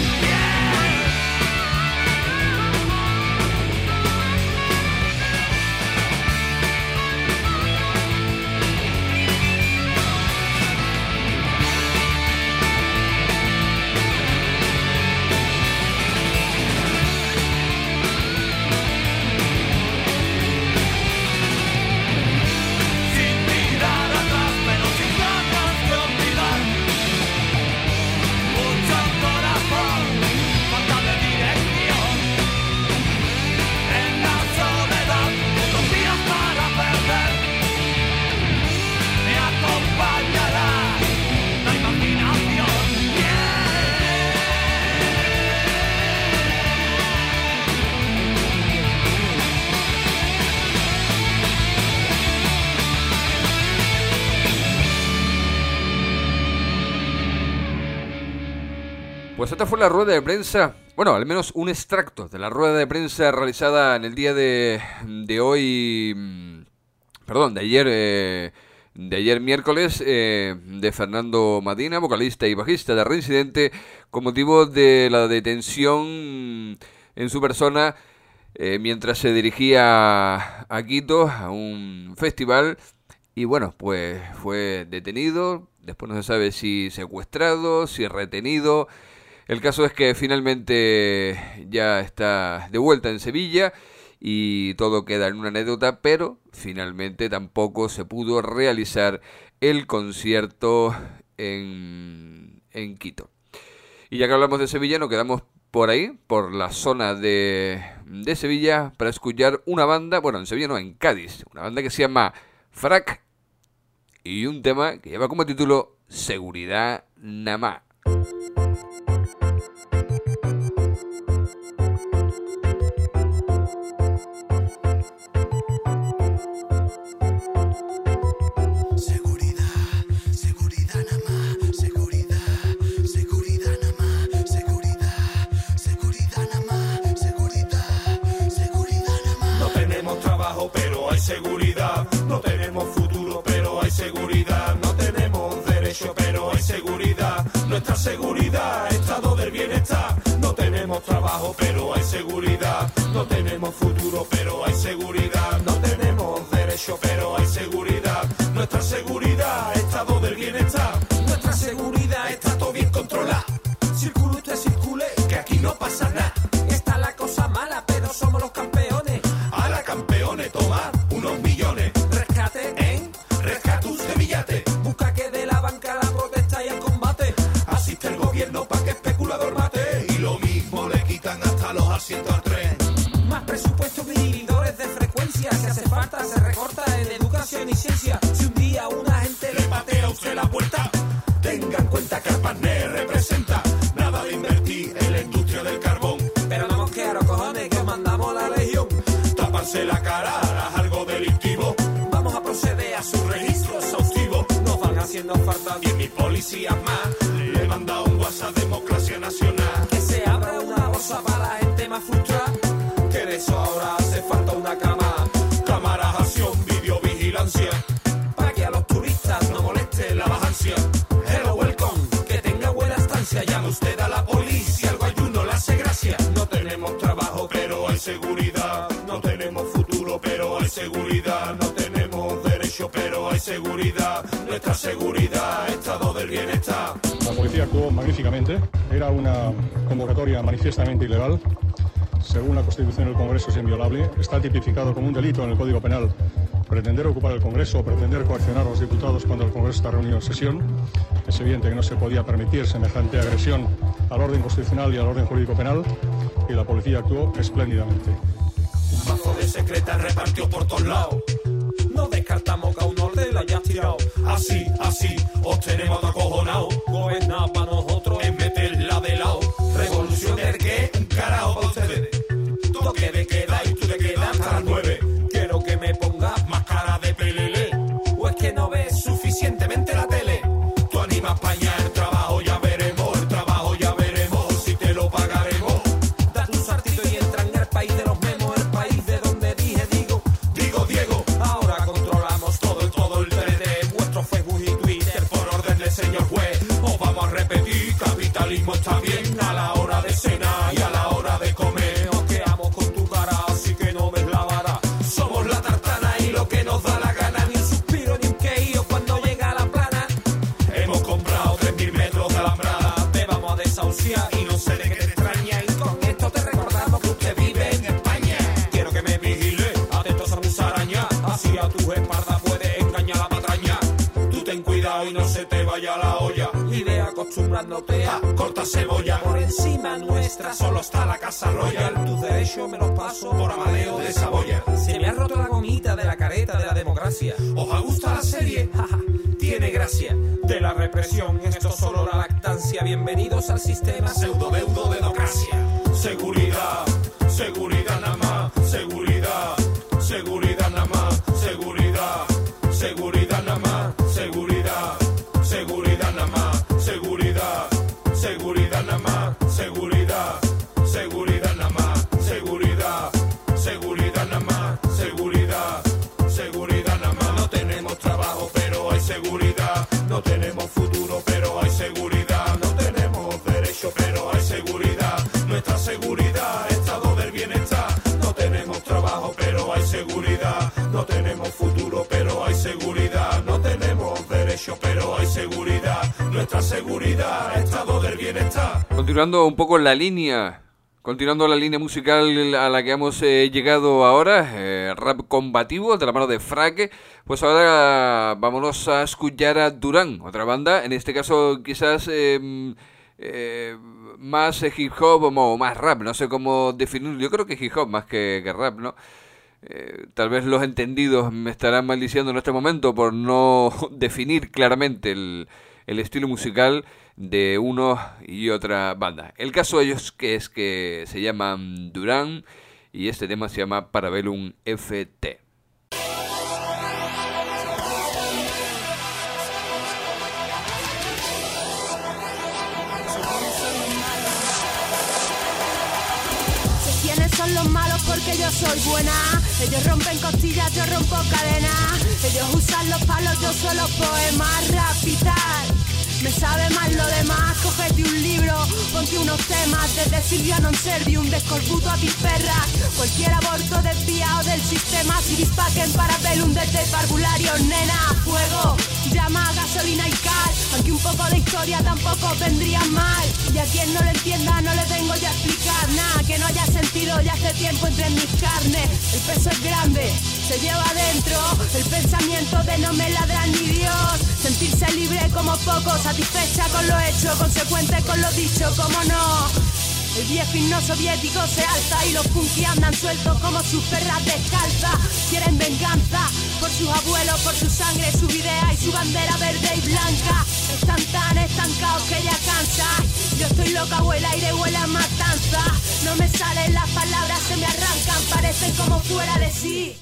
Pues esta fue la rueda de prensa, bueno, al menos un extracto de la rueda de prensa realizada en el día de ayer miércoles, de Fernando Madina, vocalista y bajista de Reincidente, con motivo de la detención en su persona mientras se dirigía a Quito, a un festival, y bueno, pues fue detenido, después no se sabe si secuestrado, si retenido. El caso es que finalmente ya está de vuelta en Sevilla y todo queda en una anécdota, pero finalmente tampoco se pudo realizar el concierto en Quito. Y ya que hablamos de Sevilla, nos quedamos por ahí, por la zona de Sevilla, para escuchar una banda, bueno, en Sevilla no, en Cádiz, una banda que se llama Frac, y un tema que lleva como título Seguridad Namá. Seguridad, no tenemos futuro, pero hay seguridad, no tenemos derecho, pero hay seguridad, nuestra seguridad, estado del bienestar, no tenemos trabajo, pero hay seguridad, no tenemos futuro, pero hay seguridad, no tenemos derecho, pero hay seguridad, nuestra seguridad, estado del bienestar, nuestra seguridad, está todo bien controlado, circule usted circule, que aquí no pasa nada, está la cosa mala, pero somos los campeones, a la campeones, tomar unos millones, rescate en rescatus de billete, busca que de la banca la protesta y el combate, asiste el gobierno pa' que especulador mate, y lo mismo le quitan hasta los asientos al tren, más presupuestos divididores de frecuencia, si hace falta se recorta en educación y ciencia, si un día una gente le patea a usted la puerta, tenga en cuenta que el partner representa, nada de invertir en la industria del carbón, pero no mosquearos cojones que mandamos la legión, taparse la cara, algo delictivo, vamos a proceder a su registro exhaustivo, nos van haciendo falta 10.000 policías más, le he mandado un WhatsApp Democracia Nacional, que se abra una bolsa para la gente más frustrada, que de eso ahora hace falta una cámaras, acción, videovigilancia, para que a los turistas no moleste la vacancia, hello, welcome, que tenga buena estancia, llame usted a la policía, algo ayuno le hace gracia, no tenemos trabajo pero hay seguridad, no tenemos futuro pero hay seguridad, no tenemos derecho pero hay seguridad, nuestra seguridad, estado del bienestar. La policía actuó magníficamente, era una convocatoria manifiestamente ilegal, según la Constitución del Congreso es inviolable, está tipificado como un delito en el Código Penal pretender ocupar el Congreso o pretender coaccionar a los diputados cuando el Congreso está reunido en sesión. Es evidente que no se podía permitir semejante agresión al orden constitucional y al orden jurídico penal, y la policía actuó espléndidamente. Un mazo de secretas repartió por todos lados, no descartamos que a un orden la hayas tirado, así, os tenemos acojonados, gobernar para nosotros es meterla de lado, revolución del que, un carajo para ustedes, toque de queda y tú te quedas hasta las 9, quiero que me pongas más cara de pelele, o es que no ves suficientemente la tele, tú animas pa' allá el trabajo ya veremos, si te lo pagaremos, das un saltito y entra en el país de los memos, el país de donde digo Diego, ahora controlamos todo el TDT, vuestro Facebook y Twitter por orden del señor juez, os vamos a repetir, capitalismo está bien a la hora de cenar y a la hora de comer, os quedamos con tu cara, así que no des la vara, somos la tartana y lo que nos da la gana, ni un suspiro ni un queío cuando llega a la plana, hemos comprado 3.000 metros de alambrada, te vamos a desahuciar y no sé de qué te extraña, y con esto te recordamos que usted vive en España, quiero que me vigile, atentos a mis arañas, así a tu espalda puede engañar la patraña, tú ten cuidado y no se te vaya la olla, y ve acostumbrándote a cortar cebolla, por encima nuestra solo está la Casa Royal, tus derechos me los paso por Amadeo de Saboya, se me ha roto la gomita de la careta de la democracia, ¿os ha gustado la serie? Jaja, tiene gracia, de la represión esto solo la lactancia, bienvenidos al sistema pseudodeudo de democracia, seguridad nada más, seguridad nada más, seguridad nada más, seguridad nada más, seguridad nada más, seguridad nada más, seguridad nada más, seguridad nada más, no tenemos trabajo pero hay seguridad, no tenemos futuro pero hay seguridad, no tenemos derecho pero hay seguridad, nuestra seguridad, estado del bienestar, no tenemos trabajo pero hay seguridad, no tenemos futuro pero hay seguridad, no tenemos derecho pero hay seguridad, nuestra seguridad, estado del bienestar. Continuando un poco la línea Continuando la línea musical a la que hemos llegado ahora, rap combativo de la mano de Fraque, pues ahora vámonos a escuchar a Durán, otra banda, en este caso quizás más hip hop o más rap, no sé cómo definirlo, yo creo que hip hop más que rap, ¿no? Tal vez los entendidos me estarán maldiciendo en este momento por no definir claramente el estilo musical de uno y otra banda. El caso de ellos es que se llaman Durán y este tema se llama Parabellum FT. ¿Quiénes son los malos? Porque yo soy buena. Ellos rompen costillas, yo rompo cadenas. Ellos usan los palos, yo suelo poemas. Rap y tal, me sabe mal lo demás. Cógete un libro, ponte unos temas. Desde Silvia non servium, de Scorbuto a Pisperra. Cualquier aborto desviado del sistema. Si dispaquen Parabellum desde parvulario, nena. Fuego, llama, gasolina y cal. Aunque un poco de historia tampoco vendría mal. Y a quien no lo entienda no le vengo ya a explicar nada que no haya sentido ya hace tiempo entre mis carnes. El peso es grande, se lleva adentro el pensamiento de no me ladran ni Dios. Sentirse libre como poco, satisfecha con lo hecho, consecuente con lo dicho, como no. El viejo himno soviético se alza y los punky andan sueltos como sus perras descalzas. Quieren venganza por sus abuelos, por su sangre, su idea y su bandera verde y blanca. Están tan estancados que ya cansan. Yo estoy loca, huele aire, huele a matanza. No me salen las palabras, se me arrancan, parecen como fuera de sí.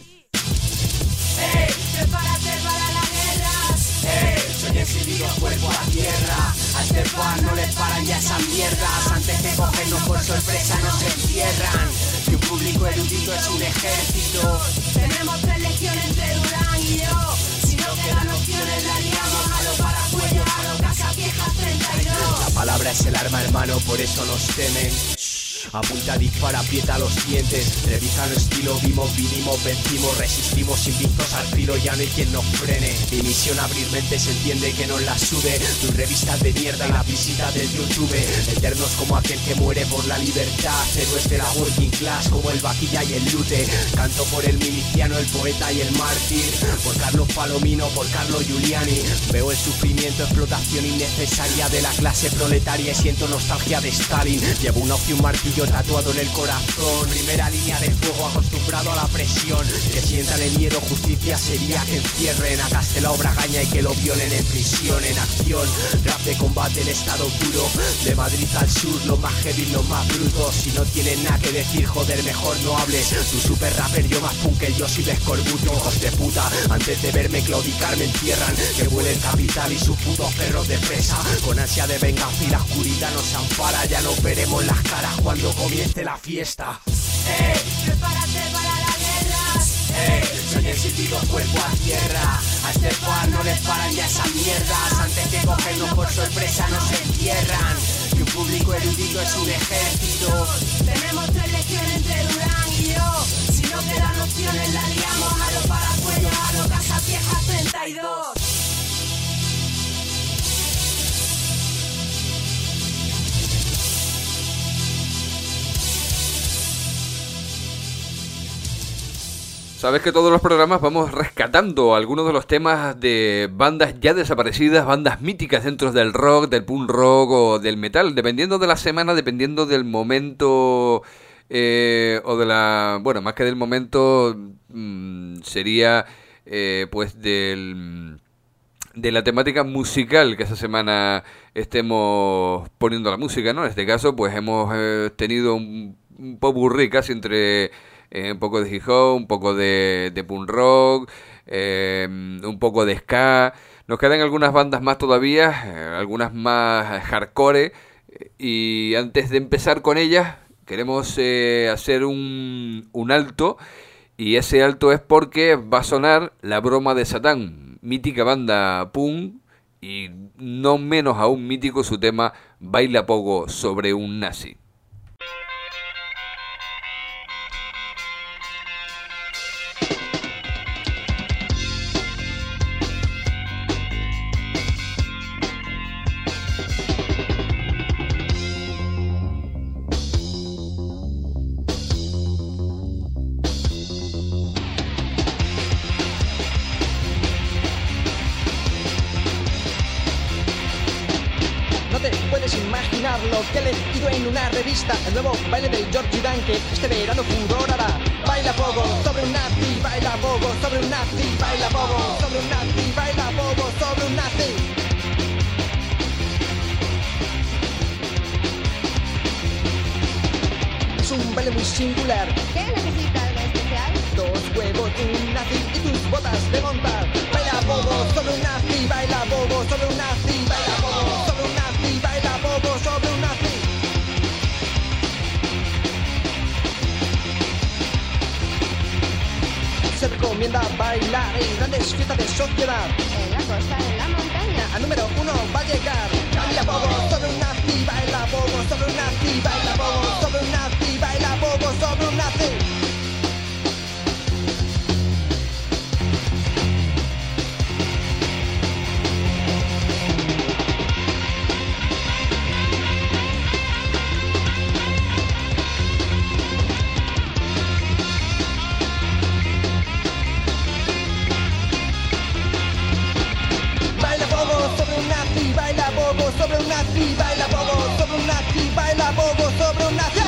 Hey, prepárate para la guerra. Hey, soy exhibido cuerpo a tierra. A este pan no le paran ya esas mierdas. Antes de cogernos por sorpresa nos encierran. Y un público erudito es un ejército. Tenemos 3 legiones entre Durán y yo. Si no quedan opciones la liamos. A lo Paracuello, a lo Casa Vieja 32. La palabra es el arma, hermano, por eso nos temen. Apunta, dispara, aprieta los dientes. Revisano estilo, vimos, vinimos, vencimos. Resistimos invictos al filo, ya no hay quien nos frene. Mi misión abrir mentes, entiende que nos la sube. Tus revistas de mierda y la visita del YouTube. Eternos como aquel que muere por la libertad. Héroes de la working class como el vaquilla y el lute. Canto por el miliciano, el poeta y el mártir. Por Carlos Palomino, por Carlo Giuliani. Veo el sufrimiento, explotación innecesaria de la clase proletaria y siento nostalgia de Stalin. Llevo una opción martillo tatuado en el corazón. Primera línea de fuego, acostumbrado a la presión. Que sientan el miedo, justicia sería que encierren a Castelao Bragaña y que lo violen en prisión. En acción, rap de combate en estado puro. De Madrid al sur, los más heavy, los más brutos. Si no tienen nada que decir, joder, mejor no hables. Tu super rapper, yo más punk que yo soy de Scorbuto. Hijos de puta, antes de verme claudicar me entierran. Que huele el capital y sus putos perros de presa. Con ansia de venganza y la oscuridad nos ampara. Ya nos veremos las caras cuando comience la fiesta. Prepárate para la guerra. Soy exigido cuerpo a tierra. A este pan no les paran ya esas mierdas. Antes de cogernos por sorpresa nos encierran. Y un público erudito es un ejército. Tenemos 3 legiones entre Durán y yo. Si no quedan opciones la liamos. A lo Paracuello, a lo Casa Vieja 32. Sabes que todos los programas vamos rescatando algunos de los temas de bandas ya desaparecidas, bandas míticas dentro del rock, del punk rock o del metal, dependiendo de la semana, dependiendo del momento o de la... Bueno, más que del momento sería pues de la temática musical que esa semana estemos poniendo la música, ¿no? En este caso pues hemos tenido un popurrí casi entre... un poco de hip hop, un poco de punk rock, un poco de ska. Nos quedan algunas bandas más todavía, algunas más hardcore. Y antes de empezar con ellas, queremos hacer un alto. Y ese alto es porque va a sonar La Broma de Satán, mítica banda punk. Y no menos aún mítico su tema Baila Pogo sobre un nazi. imaginar lo que he leído en una revista. El nuevo baile del Georgie Dan que este verano furorará. Baila pogo sobre un nazi, baila pogo sobre un nazi, baila pogo sobre un nazi, baila pogo sobre un nazi. Es un baile muy singular. ¿Qué necesitas de especial? 2 huevos, un nazi y tus botas de montar. Baila pogo sobre un nazi, baila pogo sobre un nazi, baila pogo sobre un nazi, baila pogo sobre un nazi. Se recomienda bailar en grandes fiestas de sociedad. En la costa, en la montaña. Al número 1 va a llegar. Baila pogo sobre un nazi, baila pogo sobre un nazi, baila pogo sobre un nazi, baila pogo sobre un nazi. Baila pogo sobre un nazi, baila pogo sobre un nazi, baila pogo sobre un nazi, baila pogo sobre un nazi.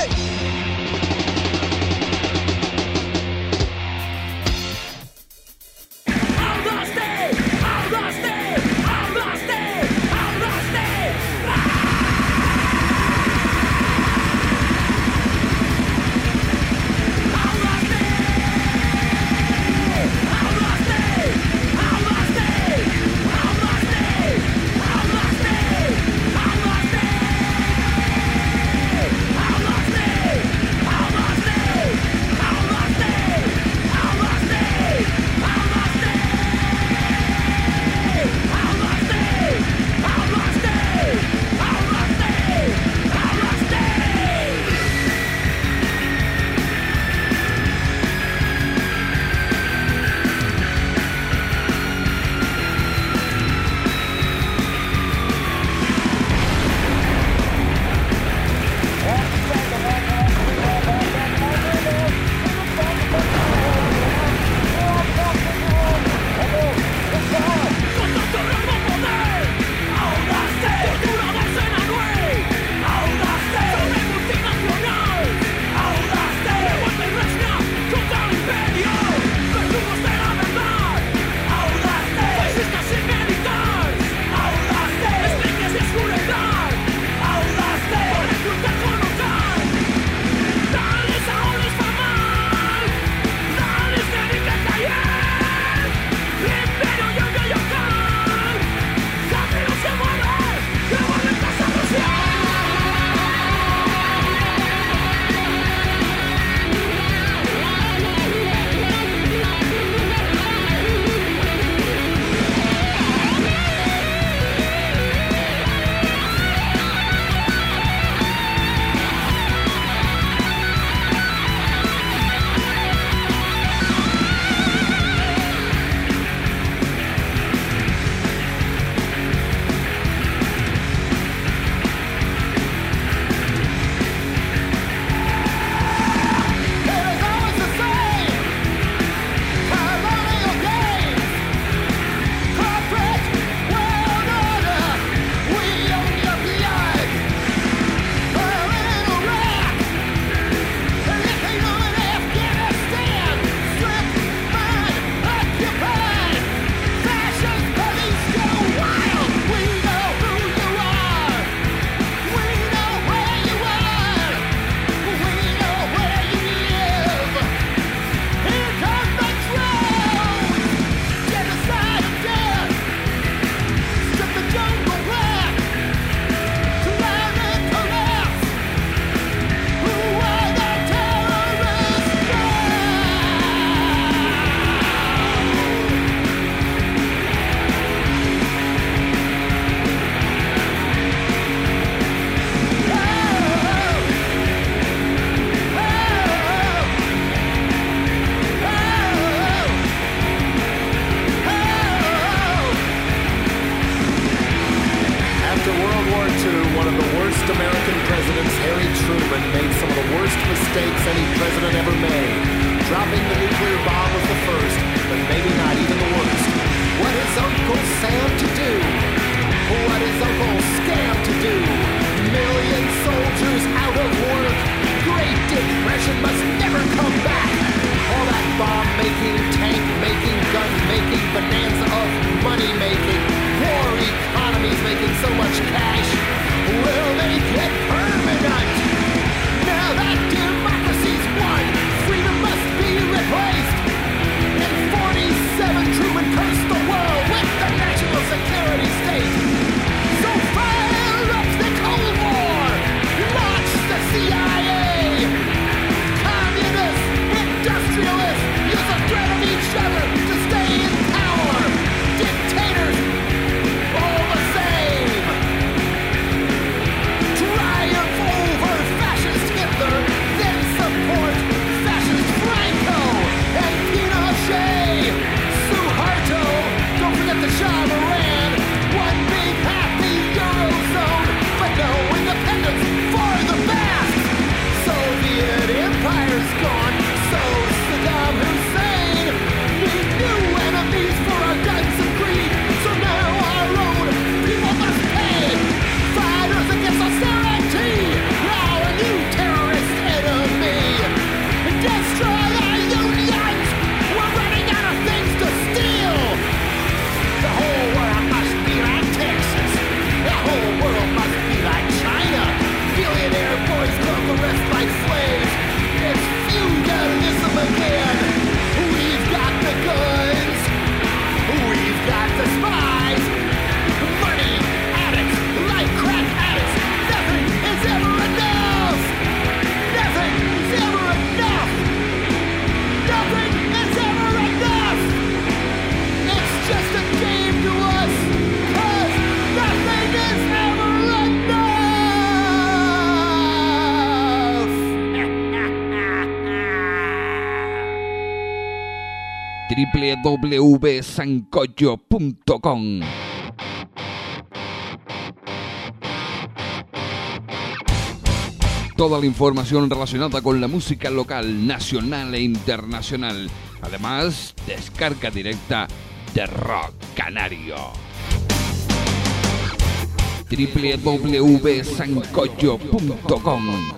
mistakes any president ever made. Dropping the nuclear bomb was the first, but maybe not even the worst. What is Uncle Sam to do? What is Uncle Scam to do? Millions www.sancocho.com. Toda la información relacionada con la música local, nacional e internacional. Además, descarga directa de Rock Canario. www.sancocho.com.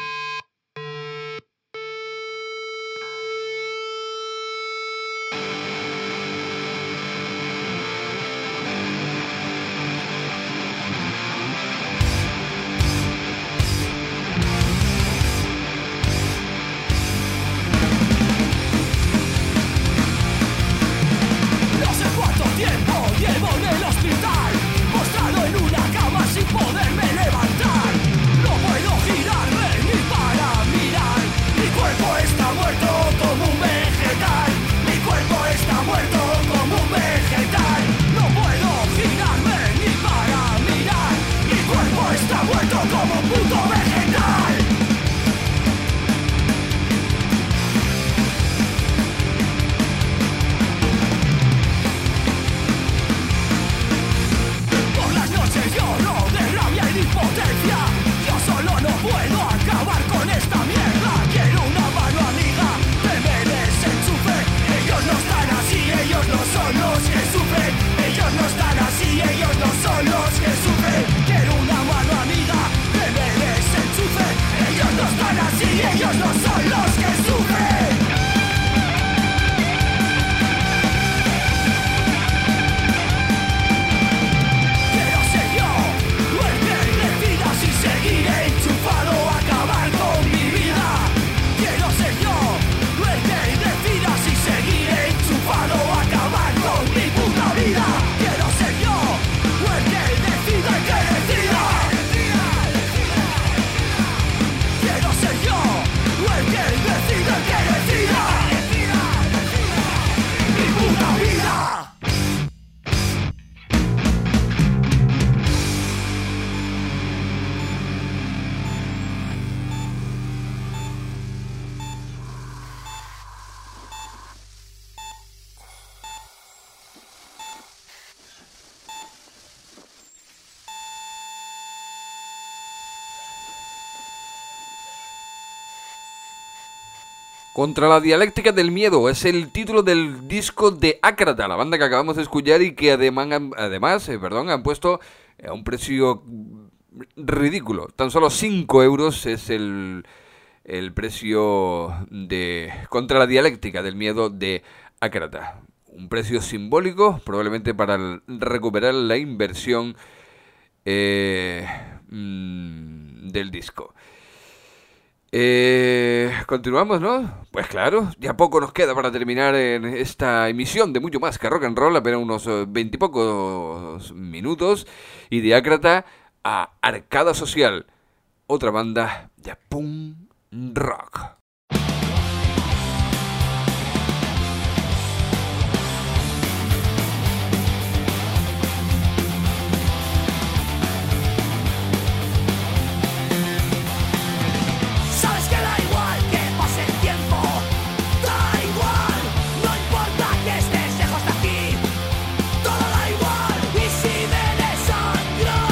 Contra la dialéctica del miedo es el título del disco de Ácrata, la banda que acabamos de escuchar y que además han puesto a un precio ridículo. Tan solo 5 euros es el precio de Contra la dialéctica del miedo de Ácrata. Un precio simbólico, probablemente para recuperar la inversión del disco. Continuamos, ¿no? Pues claro, ya poco nos queda para terminar en esta emisión de Mucho Más que Rock and Roll, apenas unos 20 y pocos minutos, y de Ácrata a Arcada Social, otra banda de punk rock.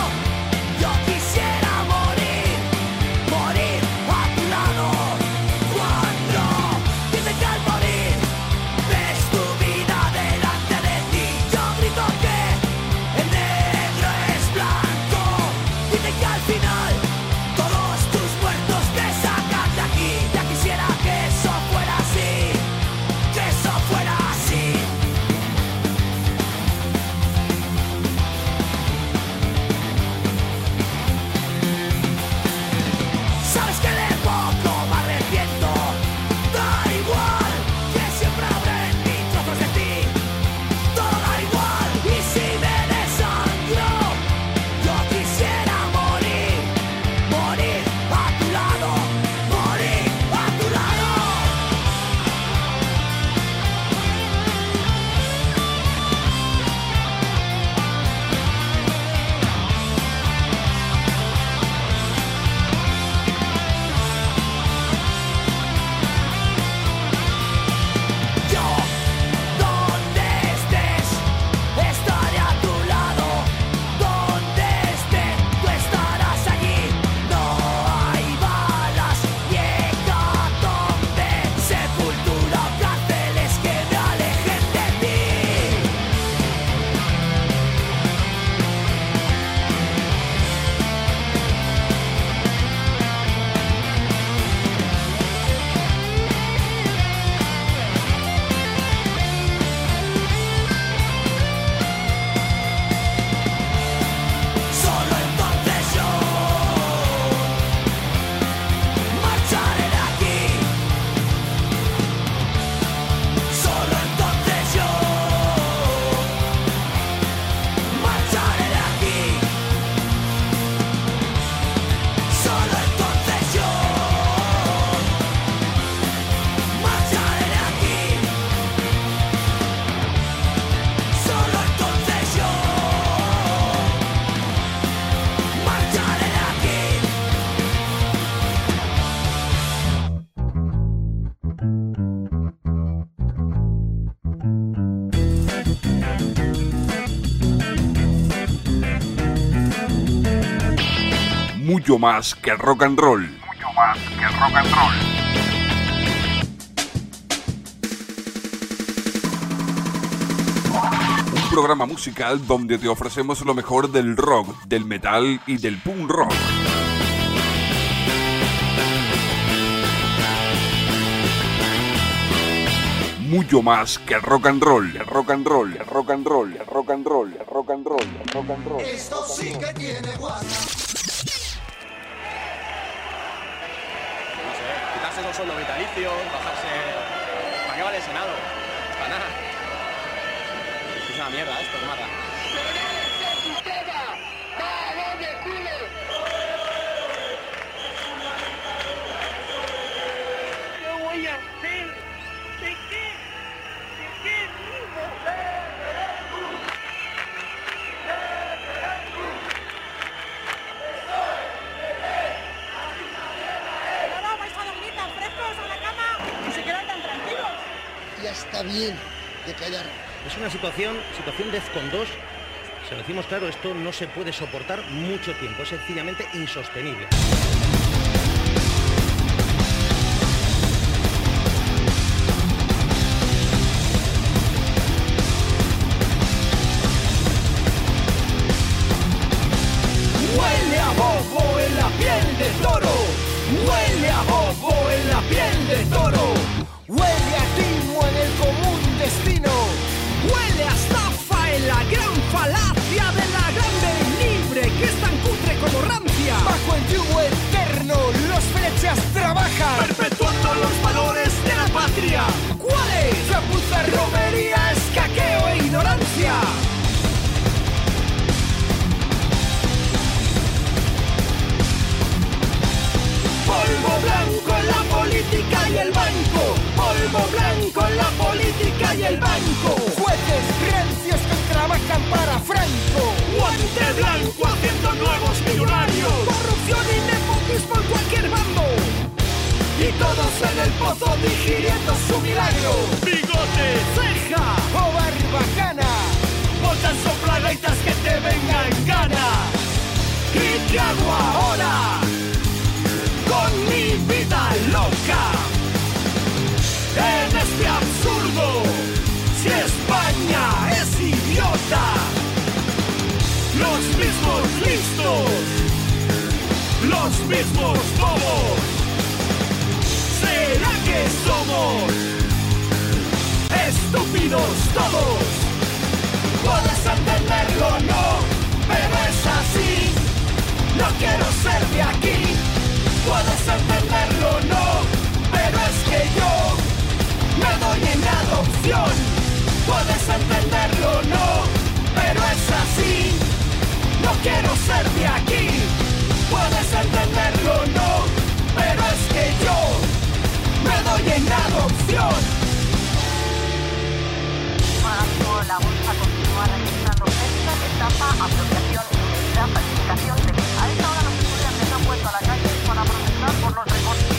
Morir a tu lado. mucho más que rock and roll. Mucho más que rock and roll. Un programa musical donde te ofrecemos lo mejor del rock, del metal y del punk rock. Mucho más que rock and roll, rock and roll, rock and roll, rock and roll, rock and roll, rock and roll. Esto sí que tiene WhatsApp. No sé, quitarse los sueldos vitalicios, bajarse... ¿Para qué vale el Senado? Para nada. Es una mierda esto, que mata. ¿Qué voy a hacer? ¿De qué? ¿De qué vivo? No, vais a dormir tan frescos a la cama y se quedan tan tranquilos. Ya está bien de callar. Es una situación DEFCON 2. Se lo decimos claro, esto no se puede soportar mucho tiempo, es sencillamente insostenible. Huele a bobo en la piel de toro. Huele a bobo en la piel de toro. Huele a timo en el común destino. Huele a estafa en la gran falacia de la grande y libre que es tan cutre como rancia. Bajo el yugo eterno los flechas trabajan, perpetuando los valores de la patria. ¿Cuáles? Chapuza, romería, escaqueo e ignorancia. Polvo blanco en la política y el banco. Polvo blanco en la política y el banco. Jueces rancios que trabajan para Franco. Guante blanco haciendo nuevos millonarios. Corrupción y nepotismo en cualquier bando. Y todos en el pozo digiriendo su milagro. Bigote, ceja o barbacana. Botan soplagaitas que te vengan gana. ¿Y qué hago ahora? Con mi vida loca, en este absurdo, si España es idiota, los mismos listos, los mismos bobos, ¿será que somos estúpidos todos? Puedes entenderlo, no, pero es así, no quiero ser de aquí. Puedes entenderlo, no, pero es que yo me doy en adopción. Puedes entenderlo, no, pero es así. No quiero ser de aquí. Puedes entenderlo, no, pero es que yo me doy en adopción. Ahora mismo la bolsa continúa registrando esta etapa, apropiación, ilegalidad, falsificación de... A esta hora los estudiantes han vuelto a la calle para protestar por los recortes.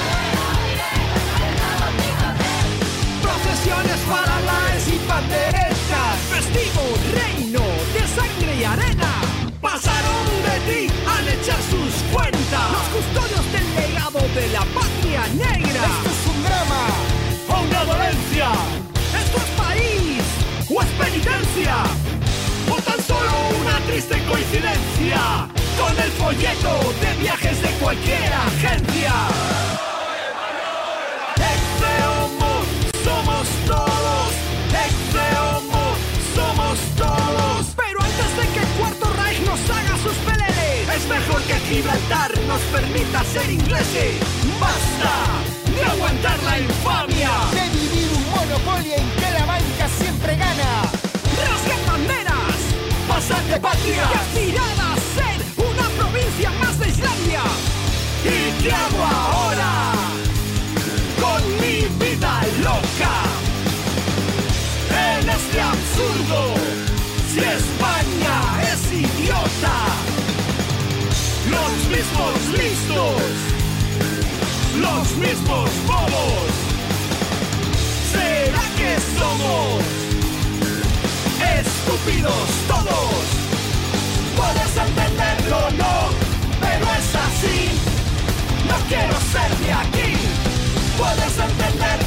Procesiones para las y panderetas, festivo reino de sangre y arena. Pasaron de ti al echar sus cuentas, los custodios del legado de la patria negra. Esto es un drama o una dolencia. Esto es país o es penitencia, o tan solo una triste coincidencia con el folleto de viajes de cualquier agencia. Ex-homo somos todos, ex-homo somos todos. Pero antes de que el Cuarto Reich nos haga sus peleles, es mejor que Gibraltar nos permita ser ingleses. Basta de aguantar la infamia, de vivir un monopolio en que la banca siempre gana. Rasguen banderas, pasad de patria, que aspirada a ser una provincia más de Islandia. ¿Y qué hago ahora con mi vida loca? En este absurdo, si España es idiota, los mismos listos, los mismos bobos, ¿será que somos estúpidos todos? Puedes entenderlo, no, pero es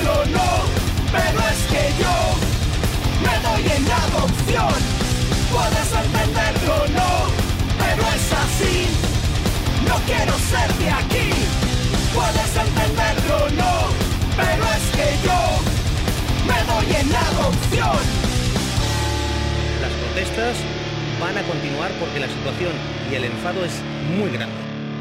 entenderlo, no, pero es que yo me doy en adopción. Puedes entenderlo, no, pero es así. No quiero ser de aquí. Puedes entenderlo, no, pero es que yo me doy en adopción. Las protestas van a continuar porque la situación y el enfado es muy grande.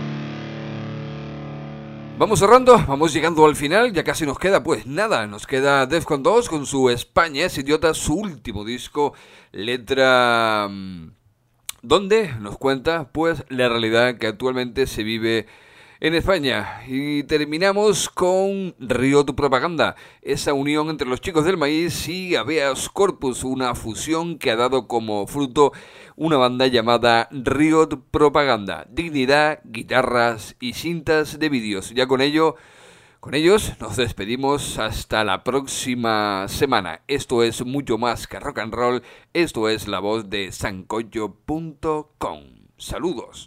Vamos cerrando, vamos llegando al final, ya casi nos queda, pues nada, nos queda Defcon 2 con su España es idiota, su último disco, letra donde nos cuenta pues la realidad que actualmente se vive en España. Y terminamos con Riot Propaganda, esa unión entre los Chicos del Maíz y Habeas Corpus, una fusión que ha dado como fruto una banda llamada Riot Propaganda. Dignidad, guitarras y cintas de vídeos. Ya con ellos nos despedimos hasta la próxima semana. Esto es mucho más que rock and roll. Esto es la voz de sancocho.com. Saludos.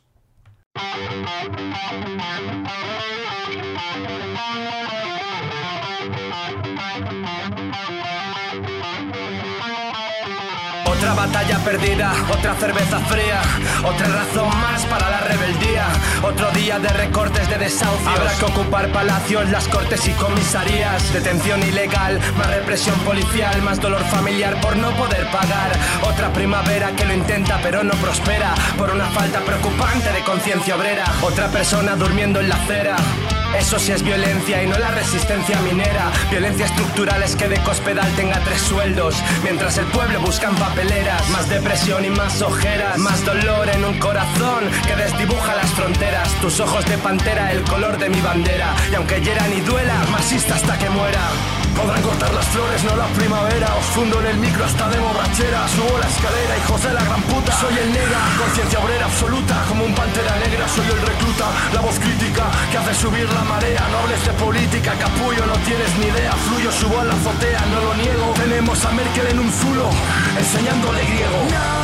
Otra batalla perdida, otra cerveza fría, otra razón más para la rebeldía. Otro día de recortes de desahucios. Habrá que ocupar palacios, las cortes y comisarías. Detención ilegal, más represión policial, más dolor familiar por no poder pagar. Otra primavera que lo intenta pero no prospera por una falta preocupante de conciencia obrera. Otra persona durmiendo en la acera. Eso sí es violencia y no la resistencia minera. Violencia estructural es que de Cospedal tenga 3 sueldos, mientras el pueblo busca en papeleras. Más depresión y más ojeras, más dolor en un corazón que desdibuja las fronteras. Tus ojos de pantera, el color de mi bandera. Y aunque hieran y duela, marxista hasta que muera. Podrán cortar las flores, no la primavera. Os fundo en el micro hasta de borrachera. Subo la escalera, hijos de la gran puta. Soy el nega, conciencia obrera absoluta. Como un pantera negra, soy el recluta. La voz crítica que hace subir la marea. No hables de política, capullo, no tienes ni idea. Fluyo, subo a la azotea, no lo niego. Tenemos a Merkel en un zulo, enseñándole griego.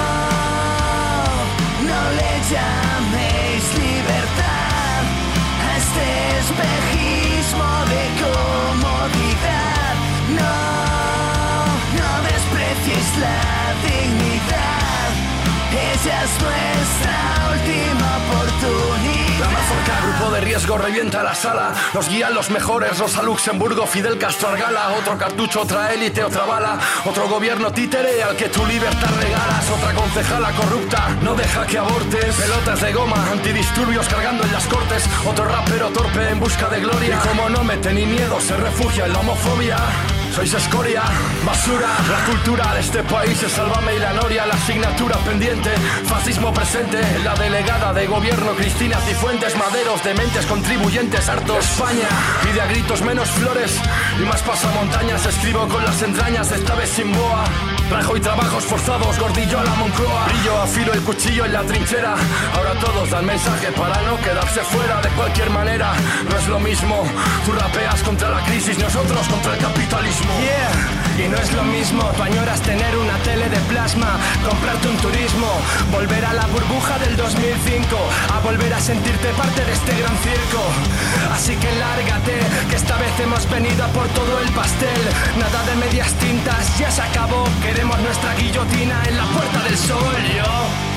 No le llaméis libertad a este espejismo de comodidad. No despreciéis la dignidad. Ella es nuestra última oportunidad. La mazorca, grupo de riesgo, revienta la sala. Nos guían los mejores, Rosa Luxemburgo, Fidel Castro Argala. Otro cartucho, otra élite, otra bala. Otro gobierno títere al que tu libertad regalas. Otra concejala corrupta, no deja que abortes. Pelotas de goma, antidisturbios cargando en las cortes. Otro rapero torpe en busca de gloria. Y como no mete ni miedo, se refugia en la homofobia. Sois escoria, basura. La cultura de este país es Sálvame y la Noria. La asignatura pendiente, fascismo presente. La delegada de gobierno Cristina Cifuentes. Maderos, dementes, contribuyentes, hartos. España pide a gritos menos flores y más pasamontañas. Escribo con las entrañas, esta vez sin boa. Trabajo y trabajos forzados, gordillo a la Moncloa. Brillo, afilo el cuchillo en la trinchera. Ahora todos dan mensaje para no quedarse fuera. De cualquier manera, no es lo mismo. Tú rapeas contra la crisis, nosotros contra el capitalismo. Yeah, y no es lo mismo. Tú añoras tener una tele de plasma, comprarte un turismo, volver a la burbuja del 2005, a volver a sentirte parte de este gran circo. Así que lárgate, que esta vez hemos venido a por todo el pastel. Nada de medias tintas, ya se acabó. Queremos nuestra guillotina en la Puerta del Sol, yo.